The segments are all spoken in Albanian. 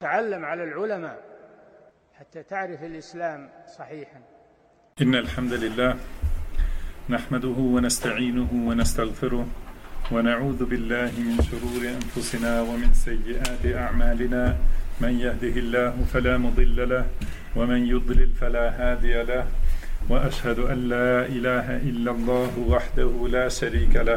تعلم على العلماء حتى تعرف الإسلام صحيحا. إن الحمد لله نحمده ونستعينه ونستغفره ونعوذ بالله من شرور أنفسنا ومن سيئات أعمالنا. من يهده الله فلا مضل له ومن يضلل فلا هادي له، وأشهد أن لا إله إلا الله وحده لا شريك له،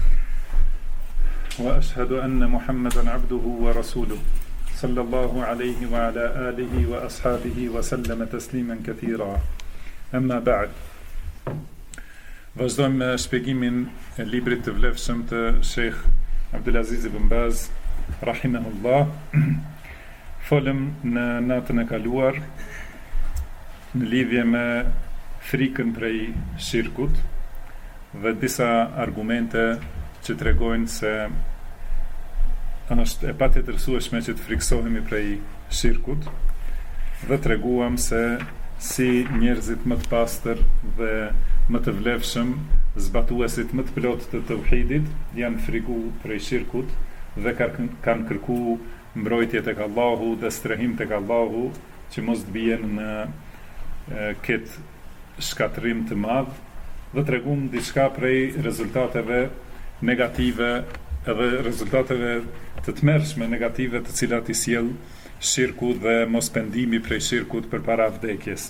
وأشهد أن محمدا عبده ورسوله صلى الله عليه وعلى آله وأصحابه وسلم تسليما كثيرا. أما بعد. Vazhdojmë me shpjegimin e librit të vlefshëm të Sheikh Abdulaziz ibn Baz rahimahullah. Folëm në natën e kaluar në lidhje me frikën prej shirkut dhe disa argumente që tregojnë se është e patjetërsueshme që të friksohemi prej shirkut, dhe treguam se si njerëzit më të pastër dhe më të vlefshëm, zbatuesit më të plot të tauhidit, janë friku prej shirkut dhe kanë kërku mbrojtje tek Allahu dhe strehim tek Allahu që mos të bien në këtë shkatrim të madh, dhe tregum diçka prej rezultateve negative edhe rezultateve të tmerrshme negative të cilat i sjell shirku dhe mospendimi prej shirkut përpara vdekjes.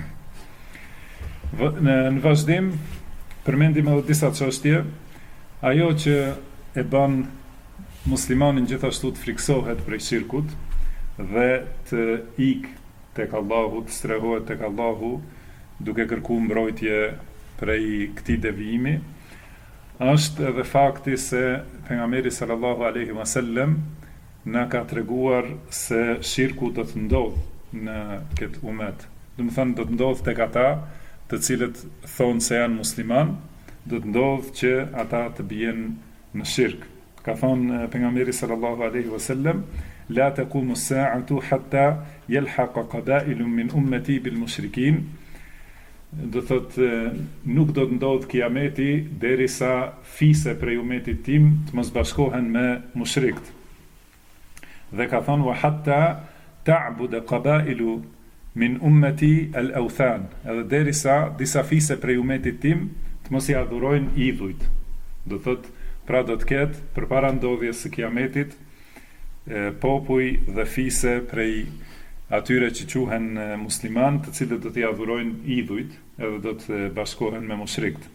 Në vazhdim përmendim edhe disa çështje. Ajo që e bën muslimanin gjithashtu të friksohet prej shirkut dhe të ikë tek Allahu, të strehohet tek Allahu duke kërkuar mbrojtje prej këtij devijimi, është edhe fakti se pejgamberi sallallahu alaihi wasallam na ka treguar se shirku do të ndodhë në këtë umet. Do të thënë do të ndodhë tek ata të cilët thonë se janë musliman, do të ndodhë që ata të bien në shirk. Ka thonë pejgamberi sallallahu alaihi wasallam: la taqumu as-sa'atu hatta yalhaqa qaba'ilun min ummati bil mushrikin. Do thotë nuk do të ndodhë kiameti derisa fise prej umetit tim të mos bashkohen me mushrikët. Dhe ka thonë: wa hatta ta'bud qaba'ilu min ummati al-awthan. Edhe derisa disa fise prej umetit tim të mos i adhurojnë idhujt. Do thotë, pra do të ketë përpara ndodhjes së kiametit popuj dhe fise prej atyre që quhen musliman, të cilët do t'i adhurojnë idhujt edhe do të bashkohen me mushrikët.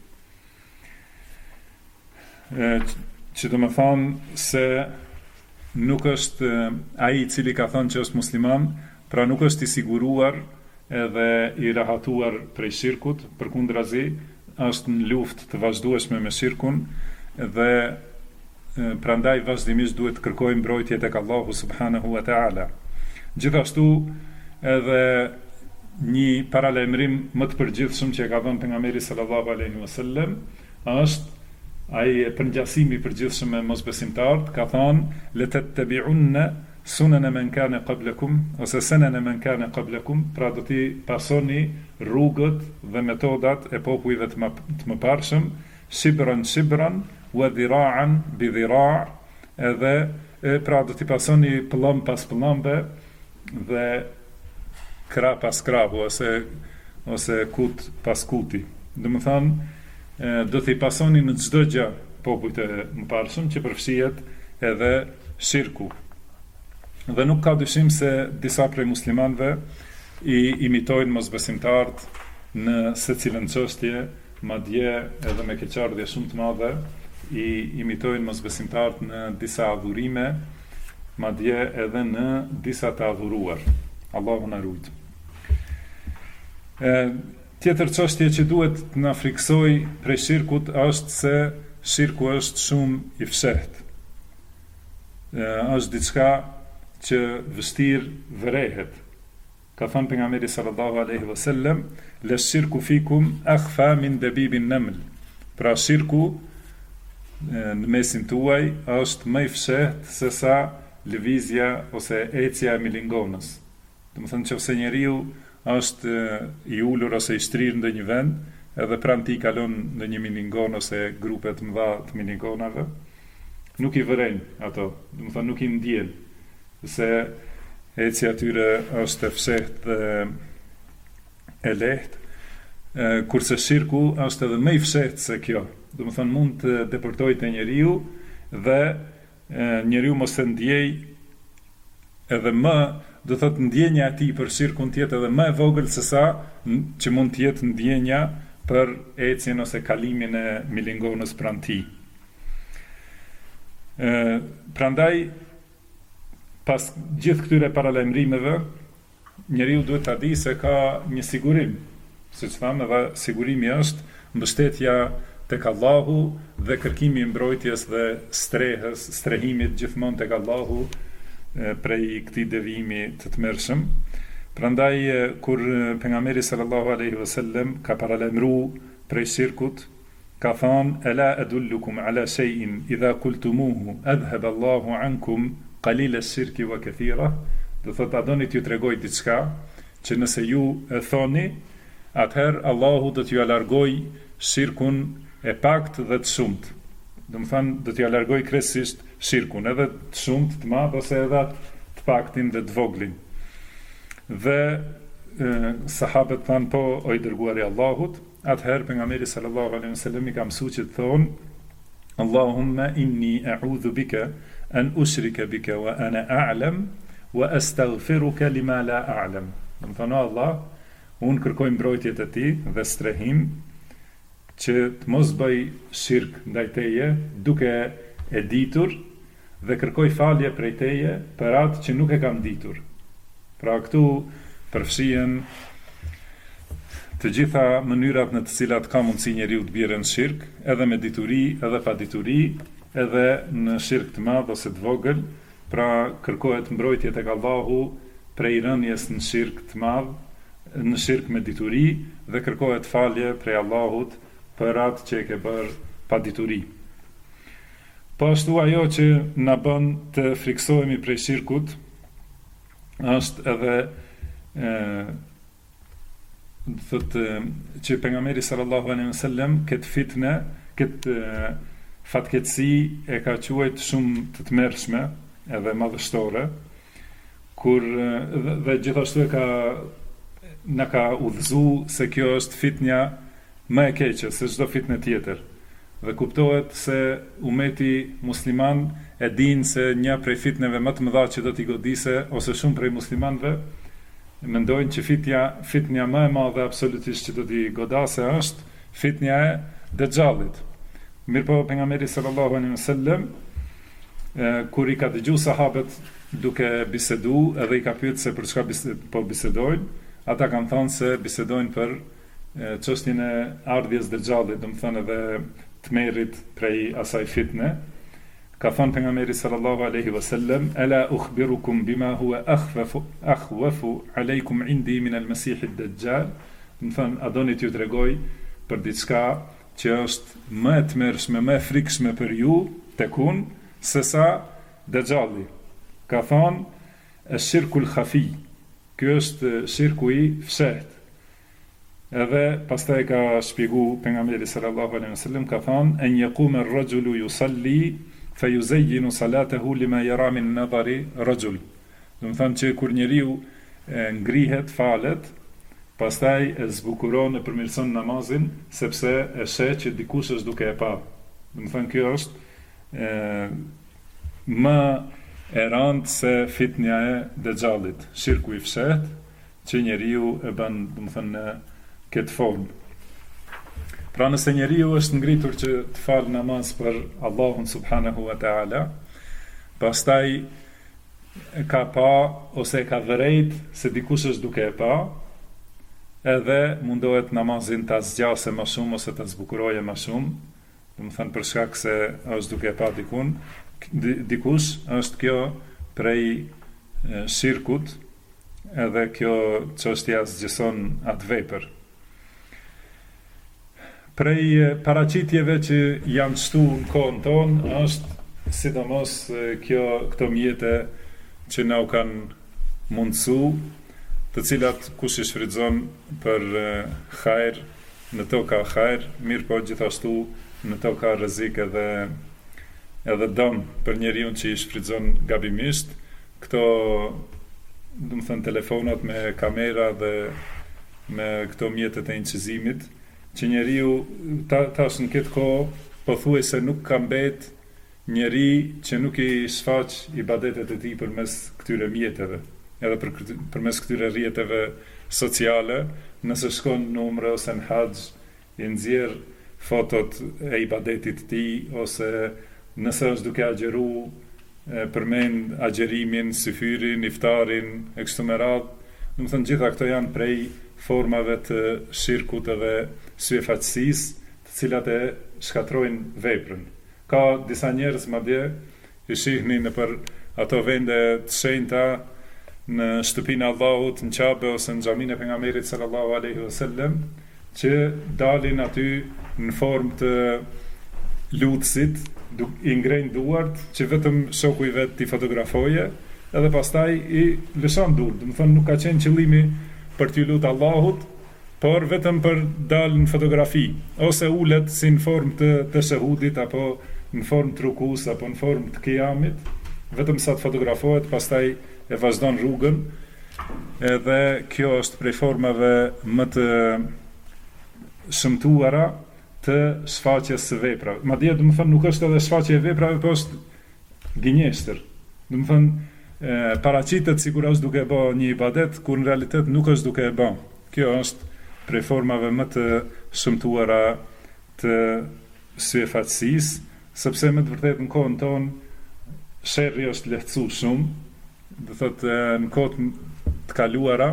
Që do më thonë se nuk është ai i cili ka thonë që është musliman, pra nuk është i siguruar edhe i rahatuar prej shirkut, përkundrazi është në luftë të vazhdueshme me shirkun dhe prandaj vazhdimisht duhet të kërkojë mbrojtje tek Allahu subhanahu wa ta'ala. Gjithashtu edhe një paralajmërim më të përgjithshëm që e ka dhënë pejgamberi sallallahu alaihi wasallam është ai përngjasimi i përgjithshëm me mosbesimtarët, ka thënë: la tattabi'unna sunana man kana qablakum, ose sunana man kana qablakum, pra do t'i pasoni rrugët dhe metodat e popujve të mëparshëm, shibran shibran wa dhira'an bi dhira', edhe pra do t'i pasoni pëllëm pas pëllëmbe dhe krah pas krahu, ose kut pas kuti. Do të thonë do t'i pasoni në çdo gjë popujt e mëparshëm, që përfshihet edhe shirku. Dhe nuk ka dyshim se disa prej muslimanëve i imitojnë mosbesimtarët në secilën çështje, madje edhe me keqardhje shumë të madhe i imitojnë mosbesimtarët në disa adhurime, madje edhe në disa të adhuruar. Allahu na ruaj. Tjetër çështje që duhet të na friksoj prej shirkut është se shirku është shumë i fshehtë. Është diçka që vështirë vërehet. Ka thënë pejgamberi sallallahu alaihi wasallam: la shirku fikum akhfa min dabibin naml. Pra shirku në mesin tuaj është më i fshehtë se sa lëvizja ose ecja e milingonës. Do të thënë nëse njeriu është i ulur ose i shtrirë në një vend, edhe pranë tij kalon në një milingon ose grupe të mëdha të milingonave, nuk i vëren ato, do të thonë nuk i ndjen, se eci atyre është e fshehtë dhe e lehtë, kurse shirku është edhe më i fshehtë se kjo. Do të thonë mund të depërtojë te njeriu dhe njeriu mos e ndjej edhe më, do thotë ndjenja e tij për shirkun të jetë edhe më e vogël se sa që mund të jetë ndjenja për ecjen ose kalimin e milingonës pranë tij. Prandaj pas gjithë këtyre paralajmërimeve, njeriu duhet ta di se ka një sigurim. Siç thamë, edhe sigurimi është mbështetja tek Allahu dhe kërkimi i mbrojtjes dhe strehimit gjithmonë tek Allahu prej këtij devijimi të tmerrshëm. Prandaj kur pejgamberi sallallahu alaihi wasallam ka paralajmëruar prej shirkut, ka thënë: "Ela adullukum ala shay'in idha qultumuhu adhhab Allahu ankum qalila ash-shirki wa kathira." Do thotë, a doni t'ju tregoj diçka që nëse ju e thoni, atëherë Allahu do t'ju largoj shirkun e pakt dhe të shumt. Do të thonë, do t'ju largoj krejtësisht shirkun, edhe të shumt, të madh ose edhe të paktin dhe të voglin. Dhe sahabët thanë, po, o i dërguari Allahut. Atëherë pejgamberi sallallahu alaihi wasallam i ka mësuar që të thonë: Allahumma inni a'udhu bika an ushrika bika wa ana a'lam wa astaghfiruka lima la a'lam. Do të thonë, Allah, unë kërkoj mbrojtje te ti dhe strehim që të mos bëj shirk ndaj teje duke e ditur dhe kërkoj falje prej teje për atë që nuk e kam ditur. Pra këtu përfshihen të gjitha mënyrat në të cilat ka mundësi njeriu të bjerë në shirk, edhe me dituri, edhe pa dituri, edhe në shirk të madh ose të vogël. Pra kërkohet mbrojtje tek Allahu prej rënjes në shirk të madh, në shirk me dituri, dhe kërkohet falje prej Allahut për atë që e ke bërë pa dituri. Po ashtu ajo që na bën të friksohemi prej shirkut është edhe thotë që pejgamberi sallallahu alaihi wasallam këtë fitne, këtë fatkeqësi e ka quajtur shumë të tmerrshme edhe madhështore, kur dhe gjithashtu na ka udhëzuar se kjo është fitnja më e keqe se çdo fitnë tjetër. Dhe kuptohet se umeti musliman e din se një prej fitneve më të mëdha që do t'i godise, ose shumë prej muslimanëve mendojnë që fitnja më e madhe absolutisht që do t'i godase është fitnja e Dejjalit. Mirpo pejgamberi sallallahu alaihi wasallam kur i ka dëgjuar sahabët duke bisedu, edhe i ka pyetur se për çka po bisedojnë, ata kanë thënë se bisedojnë për çështjen e ardhjes Dejjalit, do të thonë edhe tmerrit prej asaj fitne. Ka thënë pejgamberi sallallahu alaihi wasallam: "Ala ukhbirukum bima huwa akhwafu alaykum indi min al-masih ad-dajjal." Do të thonë, a doni t'ju tregoj për diçka që është më e tmerrshme, më e frikshme për ju tek unë se sa Dejjali. Ka thënë: "Ash-shirku al-khafi." Ky është shirku i fshehtë. Edhe pastaj ka shpjegu pejgamberi sallallahu alaihi wasallam, ka thënë: "En yaquma ar-rajulu yusalli fayuzayyinu salatahu lima yara min nadari rajul." Do të thonë që kur njeriu ngrihet, falet, pastaj e zbukuron e përmirëson namazin sepse e sheh që dikush është duke e pa. Do të thonë kjo është më e rëndë se fitnja e Dejjalit, shirku i fshehtë që njeriu e bën, do të thonë, këtë formë. Pra nëse njeriu është ngritur që të falë namaz për Allahun subhanahu wa ta'ala, pastaj ka pa ose ka vërejt se dikush është duke e pa, edhe mundohet namazin ta zgjasë më shumë ose ta zbukuroje më shumë, do të thënë për shkak se është duke e pa dikush, është kjo prej shirkut, edhe kjo çështja zgjeson atë vepër. Prej paraqitjeve që janë shtu në kohën tonë është sidomos këto mjete që na u kanë mundësu, të cilat kush i shfrytëzon për hajër, në to ka hajër, mirë po gjithashtu në to ka rrezik edhe dëm për njeriu që i shfrytëzon gabimisht. Këto do të thënë telefonat me kamera dhe me këto mjetet e incizimit, që njeriu tash në këtë kohë pothuajse nuk ka mbet njeri që nuk i shfaq ibadetet e tij përmes këtyre mjeteve, edhe përmes këtyre rrjeteve sociale, nëse shkon në umre ose në haxh, i nxjerr fotot e ibadetit të tij, ose nëse është duke agjeru, përmend agjerimin, syfyrin, iftarin, e kështu me radhë. Do të thënë gjitha këto janë prej formave të shirkut edhe syefaqësisë, të cilat e shkatrojnë veprën. Ka disa njerëz madje i shihni nëpër ato vende të shenjta, në shtëpinë e Allahut, në Qabe ose në xhaminë e pejgamberit sallallahu alaihi wasallam, që dalin aty në formë të lutësit, i ngrejnë duart, që vetëm shoku i vet t'i fotografoje, edhe pastaj i lëshon duart. Do të thonë nuk ka qenë qëllimi për t'ju lutë Allahut, por vetëm për dalë në fotografi, ose ulet si në formë të shahudit, apo në formë të rukus, apo në formë të qiyamit, vetëm sa të fotografohet, pastaj e vazhdon rrugën. Edhe kjo është prej formave më të shëmtuara të shfaqjes së veprave. Madje do të thënë nuk është edhe shfaqje e veprave, por është gënjeshtër. Do të thënë paraqitet sikur është duke bërë një ibadet, kur në realitet nuk është duke e bërë. Kjo është prej formave më të shëmtuara të syefaqësisë, sepse me të vërtetë në kohën tonë sherrri është lehtësuar shumë. Do thotë në kohët të kaluara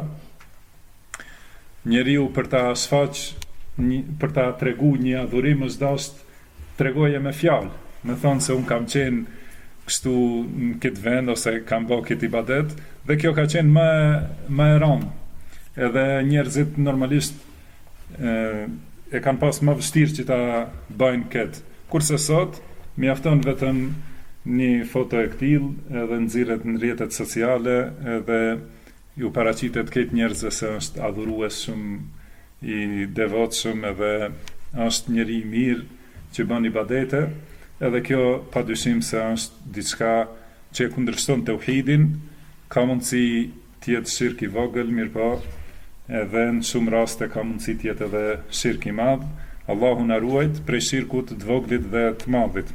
njeriu për ta shfaq, për ta tregu një adhurim, është dashur tregoje me fjalë, me thonë se un kam qenë kështu në këtë vend ose kam bërë këtë ibadet, dhe kjo ka qenë më e rëndë. Edhe njerëzit normalisht e kanë pas më vështirë që ta bëjnë këtë. Kurse sot mjafton vetëm një foto e këtill, edhe nxirret në rrjetet sociale, edhe ju paraqitet këtë njerëzve se është adhurues shumë i devotshëm, edhe është njeri i mirë që bën ibadete, edhe kjo padyshim se është diçka që e kundërshton tauhidin. Ka mundësi të jetë shirk i vogël, mirëpo edhe në shumë raste ka mundësi të jetë edhe shirk i madh. Allahu na ruajt prej shirkut të voglit dhe të madhit.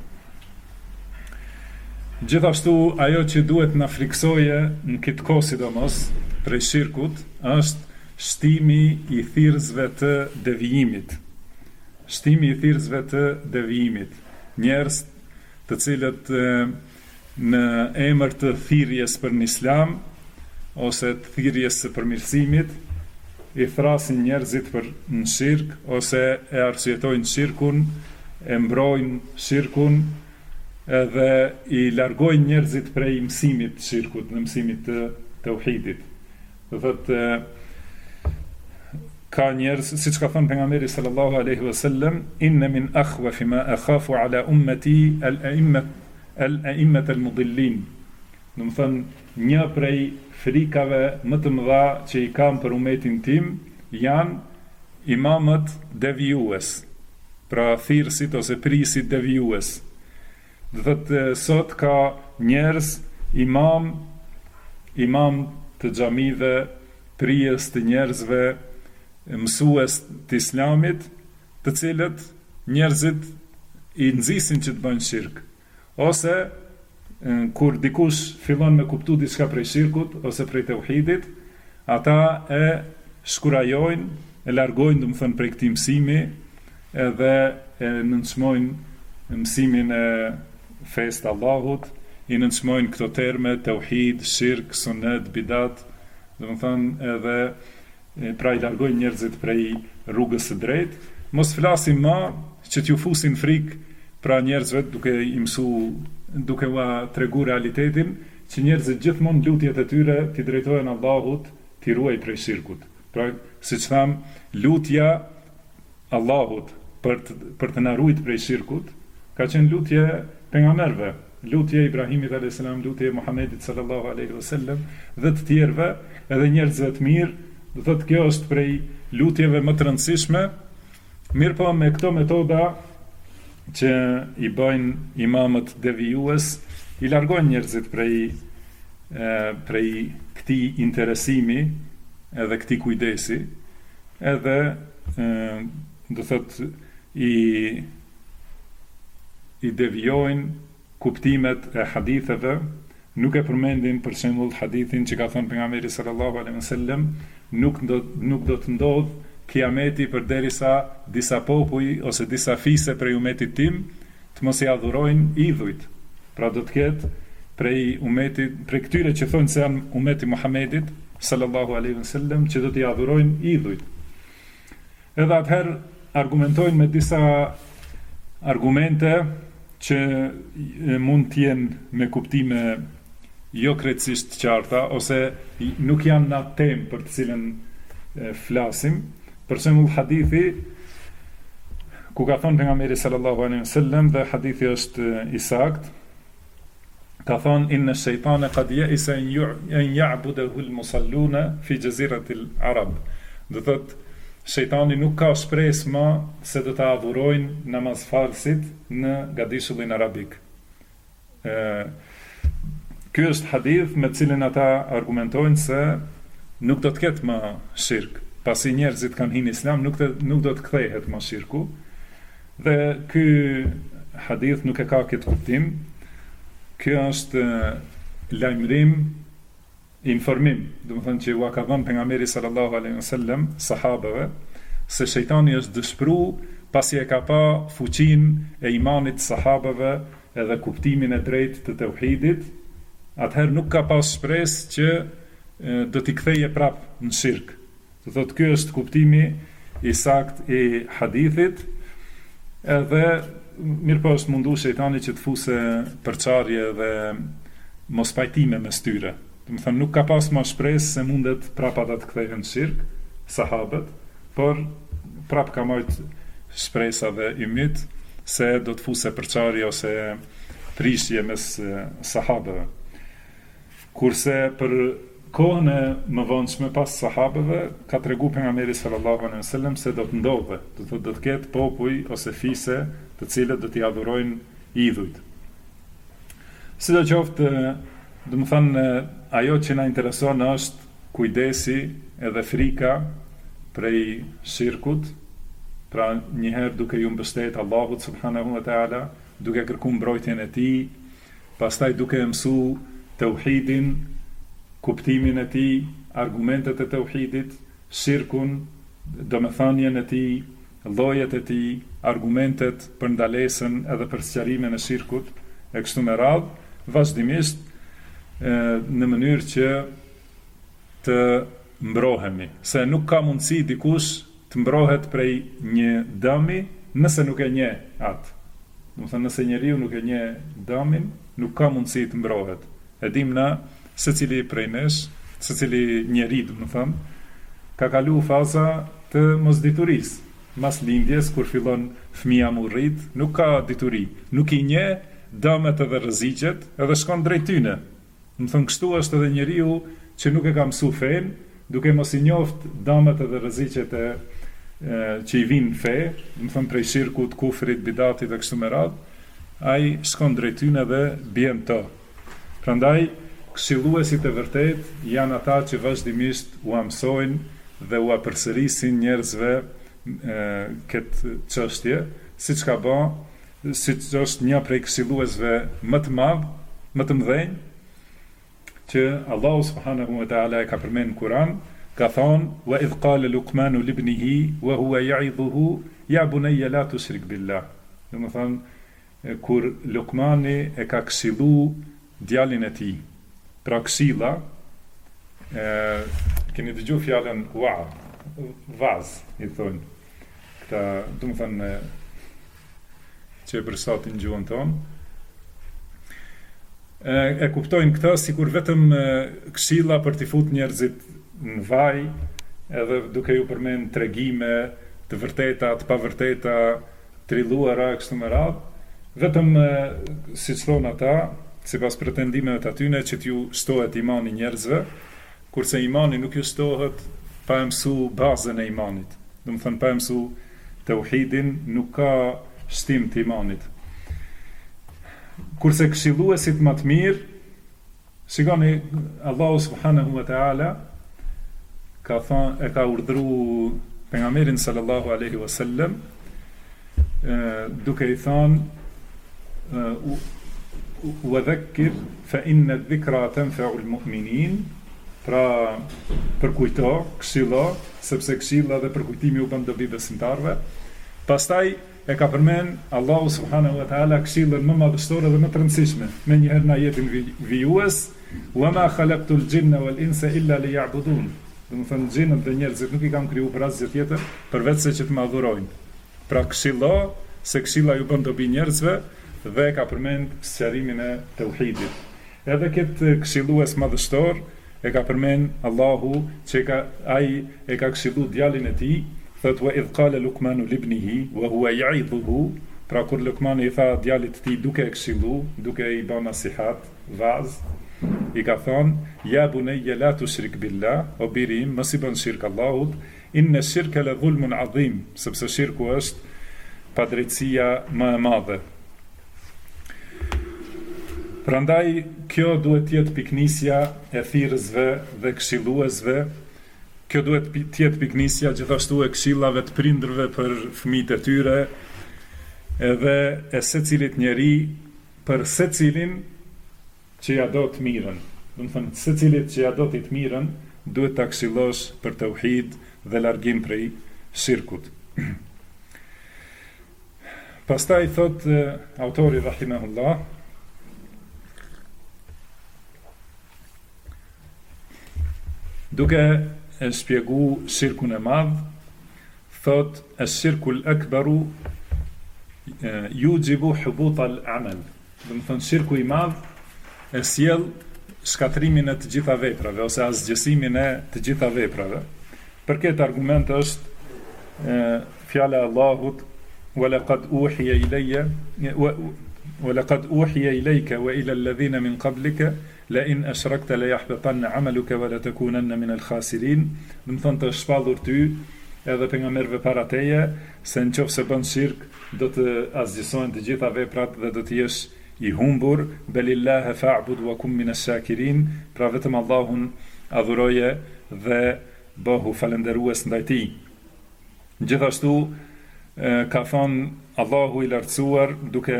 Gjithashtu ajo që duhet na friksoje në këtë kohë sidomos prej shirkut është shtimi i thirrësve të devijimit. Shtimi i thirrësve të devijimit. Njerëz të cilët në emër të thirrjes për në islam ose të thirrjes së përmirësimit i thrasin njerëzit për në shirk, ose e arsyetojnë shirkun, e mbrojnë shirkun, edhe i largojnë njerëzit prej mësimit të shirkut, në mësimit të tauhidit. Do thotë ka njerëz, siç ka thënë pejgamberi sallallahu alaihi wasallam, inna min akhwafi ma akhafu ala ummati al-a'immat al-mudillin. Do të thënë një prej frikave më të mëdha që i kam për umetin tim janë imamët devijues, pra thirrësit ose prisit devijues. Do thotë sot ka njerëz imam të xhamive, prijes të njerëzve, mësues të islamit, të cilët njerëzit i nxisin që të bëjnë shirk, ose kur dikush fillon me kuptu diçka prej shirkut ose prej tauhidit, ata e shkurajojnë, e largojnë, domethënë prej këtij mësimi, edhe e nënçmojnë mësimin e fesë të Allahut, i nënçmojnë këto terme tauhid, shirk, sunet, bidat, domethënë edhe pra i largojnë njerëzit prej rrugës së drejtë. Mos flasim më që t'ju fusin frikë pra njerëzve duke ua tregu realitetin, që njerëzit gjithmonë lutjet e tyre t'i drejtohen Allahut, t'i ruaj prej shirkut. Pra, siç tham, lutja Allahut për të na ruajtur prej shirkut ka qenë lutje pejgamberëve, lutje Ibrahimit alayhis salam, lutje Muhamedit sallallahu alaihi wasallam dhe të tjerëve, edhe njerëzve të mirë. Do thotë kjo është prej lutjeve më të rëndësishme, mirë po me këto metoda që i bëjnë imamët devijues, i largojnë njerëzit prej këtij interesimi edhe këtij kujdesi, edhe do thot i devijojnë kuptimet e haditheve, nuk e përmendin për shembull hadithin që ka thënë pejgamberi sallallahu alaihi wasallam, nuk do të ndodh kiameti përderisa disa popuj ose disa fise prej umetit tim të mos i adhurojnë idhujt. Pra do të ketë prej këtyre që thonë se janë umeti Muhamedit sallallahu alaihi wasallam që do t'i adhurojnë idhujt. Edhe atëherë argumentojnë me disa argumente që mund t'jenë me kuptime jo krejtësisht qarta, ose nuk janë në atë temë për të cilën flasim. Për shembull hadithi ku ka thonë pejgamberi sallallahu alaihi wasallam, dhe hadithi është i saktë, ka thonë inna shejtane qad ya'isa an ya'budahu al-musalluna fi jazirati al-arab. Do thotë shejtani nuk ka shpresë më se do të adhurojnë namazfalësit në gadishullin arabik. Ky është hadith me cilin ata argumentojnë se nuk do të ketë më shirk, pasi njerëzit kanë hyrë në islam, nuk do të kthehet më shirku. Dhe ky hadith nuk e ka këtë kuptim. Ky është lajmërim, informim, do të thënë që u ka dhënë pejgamberi sallallahu alaihi wasallam sahabeve se shejtani është dëshpëruar pasi e ka pa fuqinë e imanit të sahabeve edhe kuptimin e drejtë të tauhidit. Atëherë nuk ka pas shpresë që do t'i ktheje prap në shirk. Do thotë ky është kuptimi i saktë i hadithit, edhe mirëpo është mundu shejtani që të fuse përçarje dhe mos pajtime mes tyre. Do të thënë nuk ka pas më shpresë se mundet prap ata të kthehen në shirk, sahabët, por prap ka marrë shpresa dhe ymit se do të fuse përçarje ose prishje mes sahabëve. Kurse për kohën e mëvonshme pas sahabëve ka tregu pejgamberi sallallahu alaihi wasallam se do të ndodhe, do të ketë popuj ose fise të cilët do t'i adhurojnë idhujt. Sidoqoftë, do të thënë ajo që na intereson është kujdesi edhe frika prej shirkut, pra njëherë duke ju mbështetur Allahut subhanahu wa taala, duke kërkuar mbrojtjen e tij, pastaj duke mësuar tauhidin, kuptimin e tij, argumentet e tauhidit, shirkun, domethënien e tij, llojet e tij, argumentet për ndalesën edhe për sqarimin e shirkut, e kështu me radhë, vazhdimisht në mënyrë që të mbrohemi, se nuk ka mundësi dikush të mbrohet prej një dëmi nëse nuk e njeh atë. Do të thënë nëse njeriu nuk e njeh dëmin, nuk ka mundësi të mbrohet. E dim na secili prej nesh, secili njeri, do të thënë, ka kalu faza të mosditurisë. Mas lindjes, kur fillon fëmia mu rrit, nuk ka dituri, nuk i njeh dëmet edhe rreziqet, edhe shkon drejt tyne. Do të thënë kështu është edhe njeriu që nuk e ka mësuar fen, duke mos i njoft dëmet edhe rreziqet që i vinë fe, do të thënë prej shirkut, kufrit, bidatit e kështu me radhë, ai shkon drejt tyne dhe bien to. Prandaj këshilluesit e vërtet janë ata që vazhdimisht u mësojnë dhe u përsërisin njerëzve këtë çështje, siç ka bë, siç është një prej këshilluesve më të madh, më të mëdhenj, që Allahu subhanahu wa taala e ka përmendur në Kur'an, ka thonë: "Wa idh qala Luqmanu libnihi wa huwa ya'idhuhu ya bunayya la tushrik billah." Do të thonë kur Luqmani e ka këshilluar djalin e tij. Pra këshilla, keni dëgjuar fjalën vaz, i thonë. Këta, do të thënë, që e përsatin gjuhën tonë, e kuptojnë këta sikur vetëm këshilla për t'i fut njerëzit në vaj, edhe duke ju përmend tregime të vërteta, të pavërteta, trilluara kështu me radhë, vetëm siç thonë ata, sipas pretendimeve të atyre që t'ju shtohet imani njerëzve, kurse imani nuk ju shtohet pa e mësuar bazën e imanit. Do të thënë pa e mësuar tauhidin, nuk ka shtim të imanit. Kurse këshilluesit më të mirë, Shikoni, Allahu subhanahu wa ta'ala e ka urdhëruar pejgamberin sallallahu alaihi wasallam duke I thënë wa dhakkir fa inna dhikra tanfa'u al-mu'minin, pra përkujto, këshilla, sepse këshilla dhe përkujtimi u bën dobi besimtarëve. Pastaj e ka përmend Allahu subhanahu wa ta'ala këshillën më madhështore dhe më të rëndësishme, me njëherë në ajetin vijues, wa ma khalaqtul jinna wal insa illa liya'budun. Do të thënë xhinët dhe njerëzit nuk I kam krijuar për asgjë tjetër përveç se që të më adhurojnë. Pra këshilla, se këshilla ju bën dobi njerëzve dhe ka përmend sqarimin e tauhidit. Edhe këtë këshillues madhështor e ka përmend Allahu që ai e ka këshilluar djalin e tij, thot wa idh qala Luqmanu libnihi wa huwa ya'idhuhu, pra kur Luqmani I tha djalit të tij duke e këshillu, duke I bën nasihat, vaz, I ka thonë ja bunayya la tushrik billah, o birim mos I bën shirk Allahut, inna shirka la dhulmun adhim, sepse shirku është padrejtësia më e madhe. Prandaj kjo duhet të jetë piknisja e thirrësve dhe këshilluesve. Kjo duhet të jetë piknisja gjithashtu e këshillave të prindërve për fëmijët e tyre, edhe e secilit njeri për secilin që ja do të mirën. Do të thënë secilit që ja do të mirën duhet ta këshillosh për tauhid dhe largim prej shirkut. Pastaj thot autori rahimahullah, duke e shpjegu shirkun e madh, thot ash-shirku al-akbaru yujibu hubut al-amal. Do të thënë shirku I madh e sjell shkatrimin e të gjitha veprave ose asgjësimin e të gjitha veprave. Për këtë argument është fjala e Allahut walaqad uhiya ilayya walaqad uhiya ilayka wa ila alladhina min qablika la in ashrakta la yahbatanna 'amaluka wa la takunanna min al-khasirin. Do të thonë të shpallur ty edhe pejgamberëve para teje se nëse bën shirk do të asgjësohen të gjitha veprat dhe do të jesh I humbur, belillahe fa'bud wa kum min ash-shakirin, pra vetëm Allahun adhuroje dhe bëhu falënderues ndaj tij. Gjithashtu ka thonë Allahu I lartësuar duke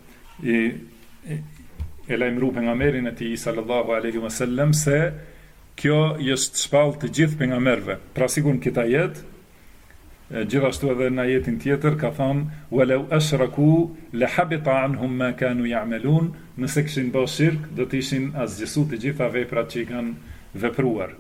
e lajmëruar pejgamberin e tij sallallahu alaihi wasallam se kjo është shpallë të gjithë pejgamberëve. Pra sikur në këtë ajet, gjithashtu edhe në ajetin tjetër ka thonë walau ashraku la habita anhum ma kanu ya'malun, nëse kishin bërë shirk do të ishin asgjësuar të gjitha veprat që I kanë vepruar.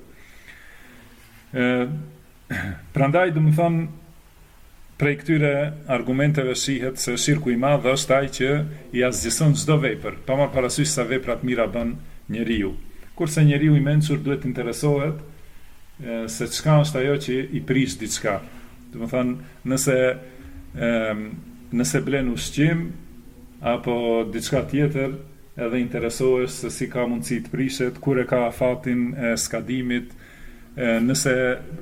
Prandaj do të thonë prej këtyre argumenteve shihet se shirku I madh është ai që I asgjëson çdo vepër, pa marrë parasysh sa vepra të mira bën njeriu. Kurse njeriu I mençur duhet të interesohet se çka është ajo që I prish diçka. Do të thënë nëse blen ushqim apo diçka tjetër, edhe interesohesh se si ka mundësi të prishet, kur e ka fatin e skadimit, nëse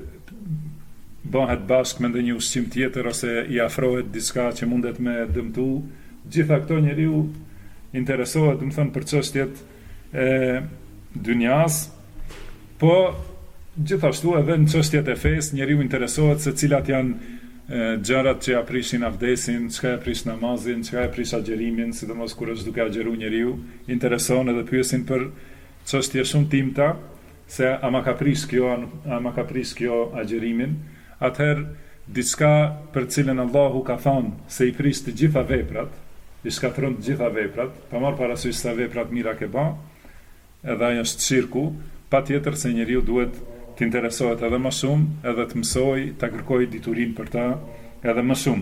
bëhet bashkë me ndonjë ushqim tjetër ose I afrohet diçka që mundet me dëmtu, gjitha këto njeriu interesohet, do të thënë për çështjet e dynjas, po gjithashtu edhe në çështjet e fesë njeriu interesohet se cilat janë gjërat që ja prishin avdesin, çka ja prish namazin, çka ja prish agjerimin, sidomos kur është duke agjëruar njeriu, intereson edhe pyesin për çështje shumë timta, se a ma ka prish kjo agjerimin. Atëherë diçka për cilën Allahu ka thënë se I prish të gjitha veprat, I shkatron të gjitha veprat, pa marrë parasysh sa veprat mira ke bën, edhe ajo është shirku, patjetër se njeriu duhet të interesohet edhe më shumë, edhe të mësoj, të kërkoj diturinë për ta edhe më shumë.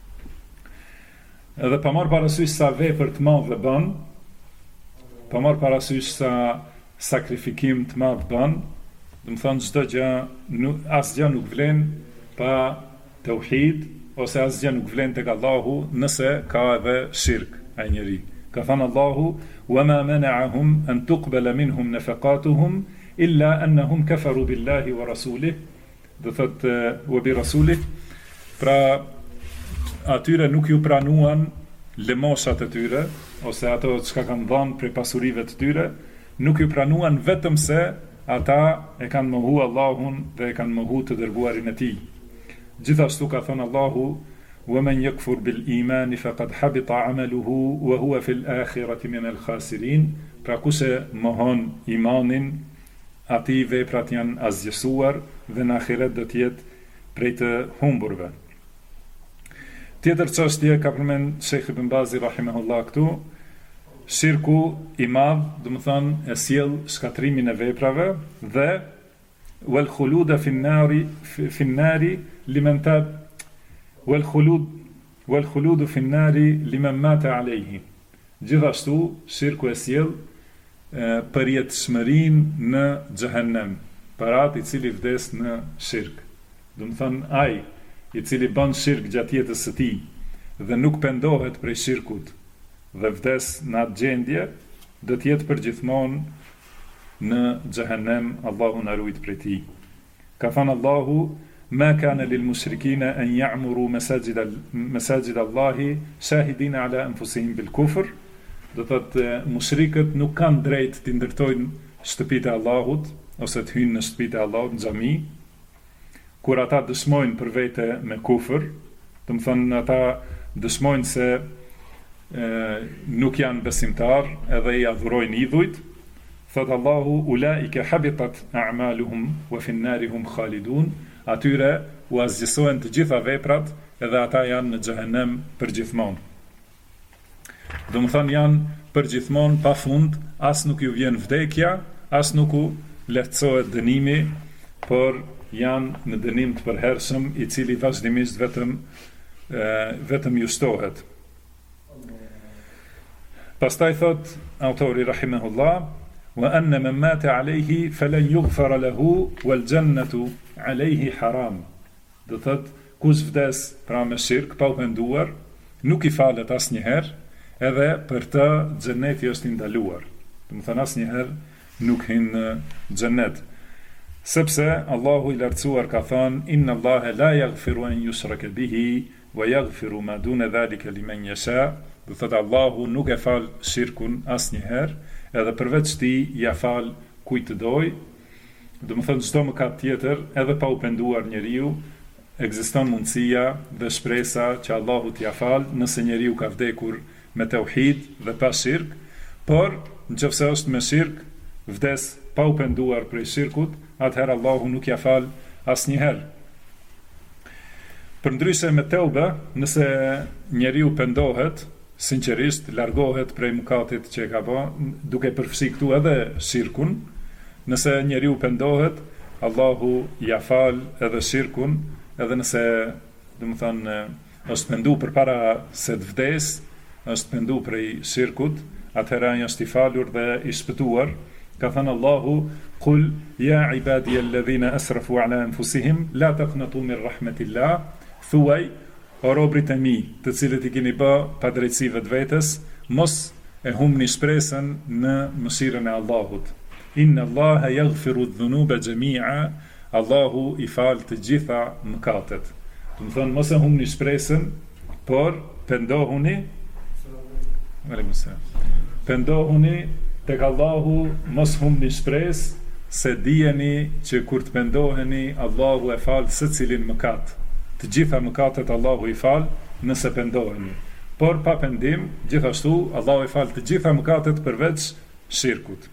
Edhe pa marrë parasysh sa vepër të madhe bën, pa marrë parasysh sa sakrifikim të madh bën, do të thonë çdo gjë, asgjë nuk vlen pa tauhid, ose asgjë nuk vlen tek Allahu nëse ka edhe shirk ai njeri. Ka thënë Allahu: "Wa ma mana'ahum an tuqbala minhum nafaqatuhum illa annahum kafaru billahi wa rasulih", do thotë wa bi rasulih, pra atyre nuk ju pranuan lëmoshat e tyre ose ato çka kanë dhënë prej pasurive të tyre, nuk ju pranuan vetëm se ata e kanë mohu Allahun dhe e kanë mohu të dërguarin e tij. Gjithashtu ka thënë Allahu: وَمَنْ يَكْفُرْ بِالْإِيمَانِ فَقَدْ حَبِطَ عَمَلُهُ وَهُوَ فِي الْآخِرَةِ مِنَ الْخَاسِرِينَ. Pra kush mohon imanin, ati veprat janë azgjësuar dhe në ahiret do të jetë prej të humburve. Tjetër çështje ka përmend Sheikh Ibn Bazi rahimahullah këtu, shirku i madh, do të thonë e sjell shkatrimin e veprave dhe wal khuluda fi an-nari liman tab wal khulud fi an-nari liman mata alayhi. Gjithashtu shirku e sjell përjetshmërinë në xhehenem për atë i cili vdes në shirk. Do të thonë ai i cili bën shirk gjatë jetës së tij dhe nuk pendohet prej shirkut dhe vdes në atë gjendje, do të jetë përgjithmonë në xhehenem, Allahu na ruaj prej tij. Ka thënë Allahu: "Ma kana lil mushrikina an ya'muru masajid Allahi shahidina ala anfusihim bil kufr." Do thotë mushrikët nuk kanë drejt të ndërtojnë shtëpitë e Allahut ose të hyjnë në shtëpitë e Allahut në xhami, kur ata dëshmojnë për vete me kufër, do të thonë ata dëshmojnë se nuk janë besimtar edhe i adhurojnë idhujt. Thot Allahu: "Ulaika habitat a'maluhum wa fi an-nari hum khalidun." Atyre u azgjësohen të gjitha veprat edhe ata janë në xhehenem përgjithmonë. Do të thonë janë përgjithmonë pa fund, as nuk ju vjen vdekja, as nuk u lehtësohet dënimi, por janë në dënim të përhershëm i cili vazhdimisht vetëm ju shtohet. Pastaj thot autori rahimahullah: "Wa anna man mata alayhi falan yughfar lahu wal jannatu alayhi haram." Do thot kush vdes pra me shirk pa u penduar, nuk i falet asnjëherë, edhe për të xheneti është i ndaluar. Do të thonë asnjëherë nuk hyn në xhenet. Sepse Allahu i lartësuar ka thënë: "Inna Allaha la yaghfiru an yushraka bihi wa yaghfiru ma duna dhalika liman yasha." Do thotë Allahu nuk e fal shirkun asnjëherë, edhe përveç tij ja fal kujt të doj. Do të thonë çdo mëkat tjetër, edhe pa u penduar njeriu, ekziston mundësia dhe shpresa që Allahu t'ia fal nëse njeriu ka vdekur me tauhid dhe pa shirk, por nëse është me shirk, vdes pa u penduar prej shirkut, atëherë Allahu nuk ja fal asnjëherë. Përndryshe me teube, nëse njeriu pendohet sinqerisht, largohet prej mëkatit që e ka bërë, duke përfshi këtu edhe shirkun, nëse njeriu pendohet, Allahu ja fal edhe shirkun, edhe nëse, do të thonë, është pendu përpara se të vdes, është pendu prej shirkut, atëherë ai është i falur dhe i shpëtuar. Ka thënë Allahu: "Qul ya ibadiy alladhina asrafu ala anfusihim la taqnatu min rahmatillah." Thuaj, o robrit e mi, të cilët i keni bë padrejtësi vetvetes, mos e humni shpresën në mëshirën e Allahut. Inna Allaha yaghfiru dhunuba jami'a. Allahu i fal të gjitha mëkatet. Do të thonë mos e humni shpresën, por pendohuni. Pendohuni tek Allahu, mos humni shpresë, se dijeni që kur të pendoheni, Allahu e fal secilin mëkat. Të gjitha mëkatet Allahu i fal nëse pendoheni. Por pa pendim, gjithashtu Allahu i fal të gjitha mëkatet përveç shirkut.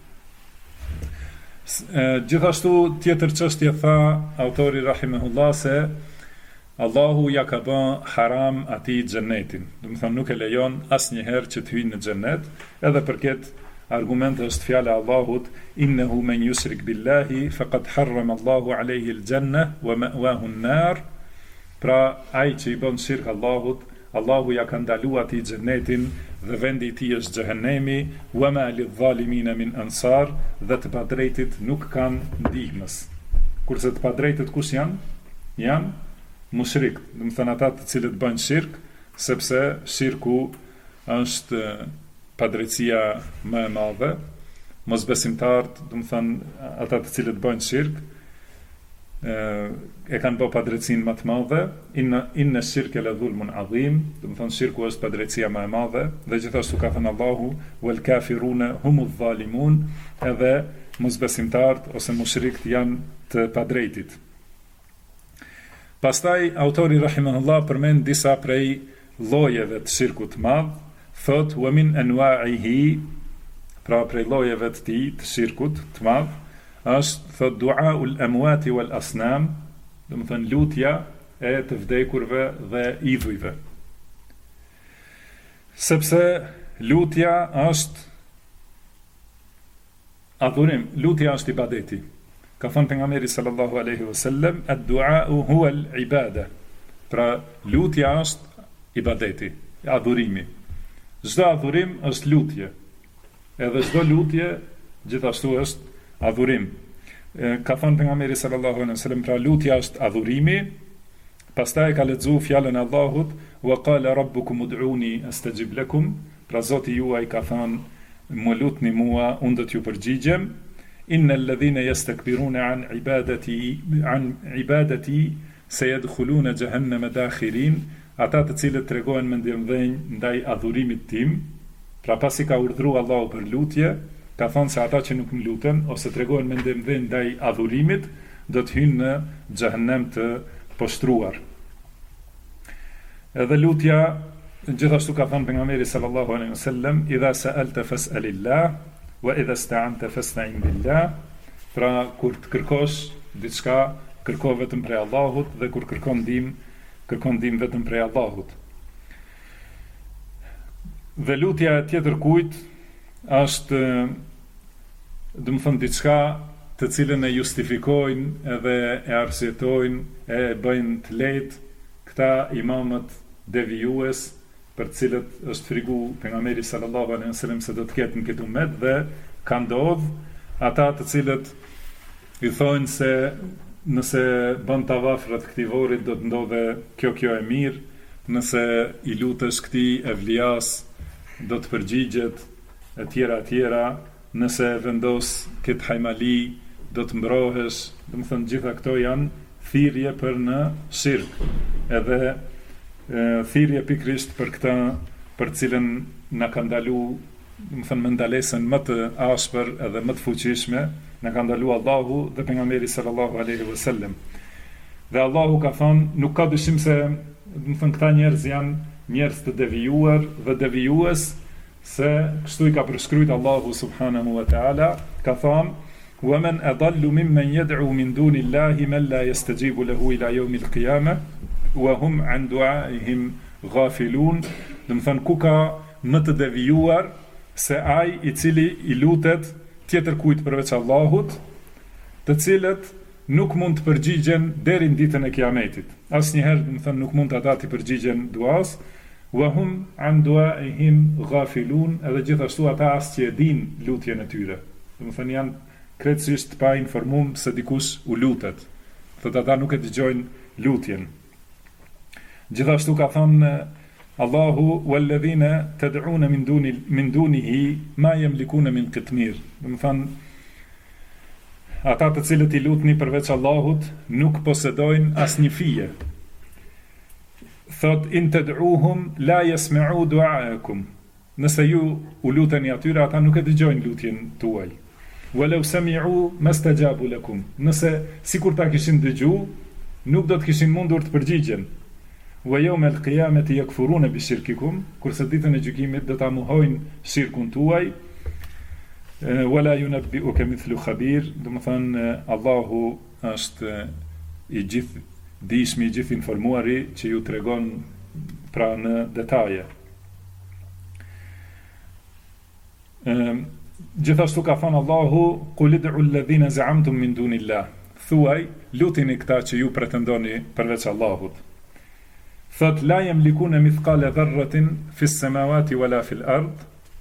Gjithashtu tjetër çështje tha autori rahimahullah se Allahu ja ka bën haram atij xhenetin. Do të thonë nuk e lejon asnjëherë që të hyjë në xhenet, edhe për këtë argument është fjala e Allahut: "Innahu man yushrik billahi faqad harrama Allahu alayhi al-janna wa ma'wahu an-nar." Pra ai që i bën shirk Allahut, Allahu ja ka ndaluar atij xhenetin dhe vendi i tij është xhehenemi, wa ma lidh-dhalimina min ansar, dhe të padrejtit nuk kanë ndihmës. Kurse të padrejtit kush janë? Janë mushrik, do të thënë ata të cilët bëjnë shirk, sepse shirku është padrejtësia më e madhe. Mosbesimtarët, do të thënë ata të cilët bëjnë shirk, e kanë bë padrejtësinë më të madhe, inna shirke la dhulmun adhim, do të thonë shirku është padrejtësia më e madhe, dhe gjithashtu ka thënë Allahu wal kafiruna humuz zalimun, edhe mosbesimtarët ose mushrikt janë të padrejtit. Pastaj autori rahimahullah përmend disa prej llojeve të shirkut të madh, thot wa min anwa'ihi, pra prej llojeve të tij të shirkut të madh është thot du'aul amwati wal asnam, do të thënë lutja e të vdekurve dhe idhujve. Sepse lutja është adhurim, lutja është ibadeti. Ka thënë pejgamberi sallallahu alaihi wasallam, ad-du'a'u huwa al-ibada. Pra lutja është ibadeti, adhurimi. Çdo adhurim është lutje. Edhe çdo lutje gjithashtu është adhurim. Ka thënë pejgamberi sallallahu alaihi wasallam, pra lutja është adhurimi. Pastaj ka lexuar fjalën e Allahut, wa qala rabbukum ud'uni astajib lakum. Pra Zoti juaj ka thënë, më lutni mua, unë do t'ju përgjigjem. Innal ladhina yastakbiruna an ibadati sayadkhuluna jahannama dakhirin. Ata të cilët tregojnë mendjemdhënj ndaj adhurimit tim, pra pasi ka urdhëruar Allahu për lutje, ka thonë se ata që nuk më luten ose tregojnë mendjemdhënj ndaj adhurimit, do të hynë në xhehenem të poshtruar. Edhe lutja, gjithashtu ka thënë pejgamberi sallallahu alaihi wasallam, idha sa'alta fas'alillah wa idha ista'anta fasta'in billah. Pra kur të kërkosh diçka, kërko vetëm prej Allahut, dhe kur kërkon ndihmë vetëm prej Allahut. Dhe lutja e tjetër kujt është, do të thënë, diçka të cilën e justifikojnë edhe e arsyetojnë, e bëjnë të lehtë këta imamët devijues, për të cilët është frigu pejgamberi sallallahu alaihi wasallam se do të ketë në këtë ummet, dhe ka ndodhur ata të cilët i thonë se nëse bën tavaf rreth këtij varrit do të ndodhe kjo e mirë, nëse i lutesh këtij evlias do të përgjigjet, e tjera, nëse vendos këtë hajmali do të mbrohesh. Do të thënë gjitha këto janë thirrje për në shirk, edhe thirrje pikrisht për këtë për cilën na ka ndaluar, do të thënë me ndalesën më të ashpër edhe më të fuqishme, na ka ndaluar Allahu dhe pejgamberi sallallahu alaihi wasallam. Dhe Allahu ka thënë, nuk ka dyshim se, do të thënë, këta njerëz janë njerëz të devijuar dhe devijues, se kështu i ka përshkruajtur Allahu subhanahu wa ta'ala, ka thënë: "Wa man adallu mimman yad'u min dunillahi man la yastajibu lahu ila yawmil qiyamah wa hum an du'aihim ghafilun." Do të thënë, ku ka më të devijuar se ai i cili i lutet tjetër kujt përveç Allahut, të cilët nuk mund të përgjigjen deri në ditën e Kiametit. Asnjëherë, do të thënë, nuk mund ata të përgjigjen duas, wa hum an du'aihim ghafilun, edhe gjithashtu ata as që e dinë lutjen e tyre. Do të thënë janë krejtësisht pa informuar se dikush u lutet. Thotë ata nuk e dëgjojnë lutjen. Gjithashtu ka thënë Allahu, walladhina tad'una min dunihi ma yamlikuna min qitmir. Do të thënë, ata të cilët i lutni përveç Allahut nuk posedojnë asnjë fije. Thot, in tad'uhum la yasma'u du'aakum. Nëse ju u luteni atyre, ata nuk e dëgjojnë lutjen tuaj. Walau sami'u mastajabu lakum. Nëse sikur ta kishin dëgjuar, nuk do të kishin mundur të përgjigjen. Wa yawm al-qiyamati yakfuruna bi shirkikum, kurse ditën e gjykimit do ta mohojnë shirkun tuaj. Wala yunabbi'uka mithlu khabir, do të thënë Allahu është i gjithë dishmi, i gjithë informuari, që ju tregon pra në detaje. Gjithashtu ka thënë Allahu, qul id'u alladhina za'amtum min dunillah. Thuaj, lutini këta që ju pretendoni përveç Allahut. Thot, la yamlikuna mithqala dharratin fis samawati wala fil ard.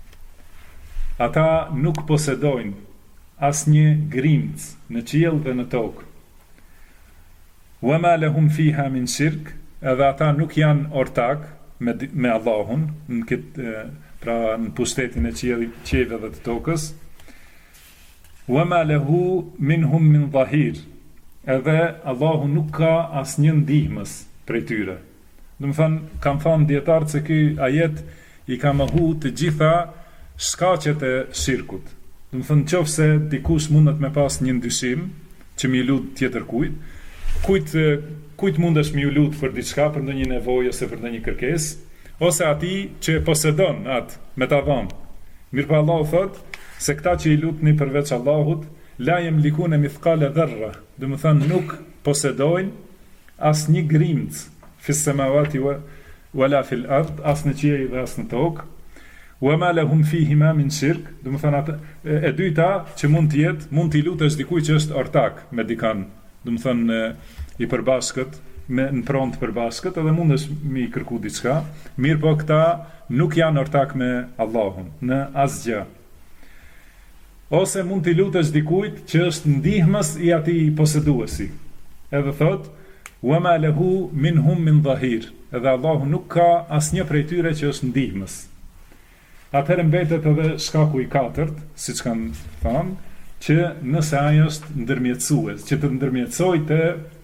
Ata nuk posedojnë asnjë grimc në qiell dhe në tokë. Wa ma lahum fiha min shirk, edhe ata nuk janë ortak me Allahun në këtë, pra në pushtetin e qiellit dhe të tokës. Wa ma lahu minhum min dhahir, edhe Allahu nuk ka asnjë ndihmës prej tyre. Do të thënë, kam thënë dietarët se ky ajet i ka mohu të gjitha shkaqet e shirkut. Do të thënë, nëse dikush mundet me pas një ndyshim që mi lut tjetër kujt mundesh mi lut për diçka, për ndonjë nevojë ose për ndonjë kërkesë, ose atij që e posedon atë me ta dhënë. Mirpo Allahu thot se këta që i lutni përveç Allahut, la yamlikuna mithqala dharra, do të thënë nuk posedojnë asnjë grimc fis samawati wala fil ard, as në qiell dhe as në tokë. Wa ma lahum fihima min shirk, do të thënë e dyta që mund t'i lutesh dikujt që është ortak me dikan, do të thënë i përbashkët në pronë të përbashkët, edhe mundesh mi kërku diçka, mirë po këta nuk janë ortak me Allahun në asgjë. Ose mund t'i lutesh dikujt që është ndihmës i atij poseduesi. Edhe thot, wa ma lahu minhum min dhahir, edhe Allahu nuk ka asnjë prej tyre që është ndihmës. Atëherë mbetet edhe shkaku i katërt, siç kanë thënë, që nëse ai është ndërmjetësues, që të ndërmjetësoj të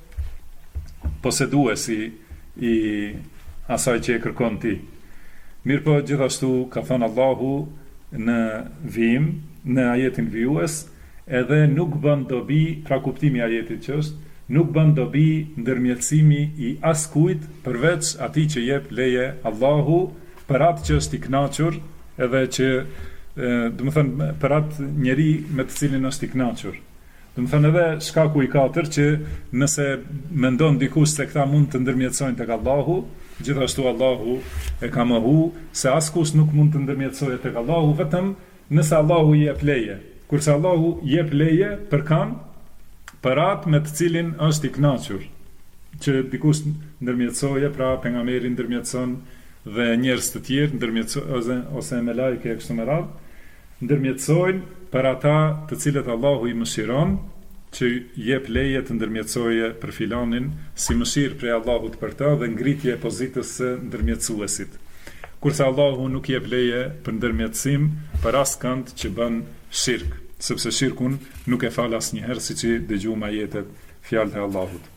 poseduesi i asaj që e kërkon ti. Mirpo gjithashtu ka thënë Allahu në vijim, në ajetin vijues, edhe nuk bën dobi, pra kuptimi i ajetit që është, nuk bën dobi ndërmjetësimi i askujt përveç atij që jep leje Allahu për atë që është i kënaqur, edhe që do të thënë për atë njeri me të cilin është i kënaqur. Do të thënë edhe shkaku i katërt që nëse mendon dikush se këta mund të ndërmjetësojnë tek Allahu, gjithashtu Allahu e ka mohu se askush nuk mund të ndërmjetësojë tek Allahu vetëm nëse Allahu i jep leje. Kurse Allahu jep leje për kan, për atë me të cilin është i kënaqur, që dikush ndërmjetësoje, pra pejgamberi ndërmjetëson dhe njerëz të tjerë ndërmjetësojnë ose me lajke e kështu me radhë, ndërmjetësojnë për ata të cilët Allahu i mëshiron, që jep leje të ndërmjetësoje për filanin si mëshirë prej Allahut për ta dhe ngritje e pozitës së ndërmjetësuesit. Kurse Allahu nuk jep leje për ndërmjetësim për askënd që bën shirk, sepse shirkun nuk e fal asnjëherë, siç i dëgjojmë ajetet fjalët e Allahut.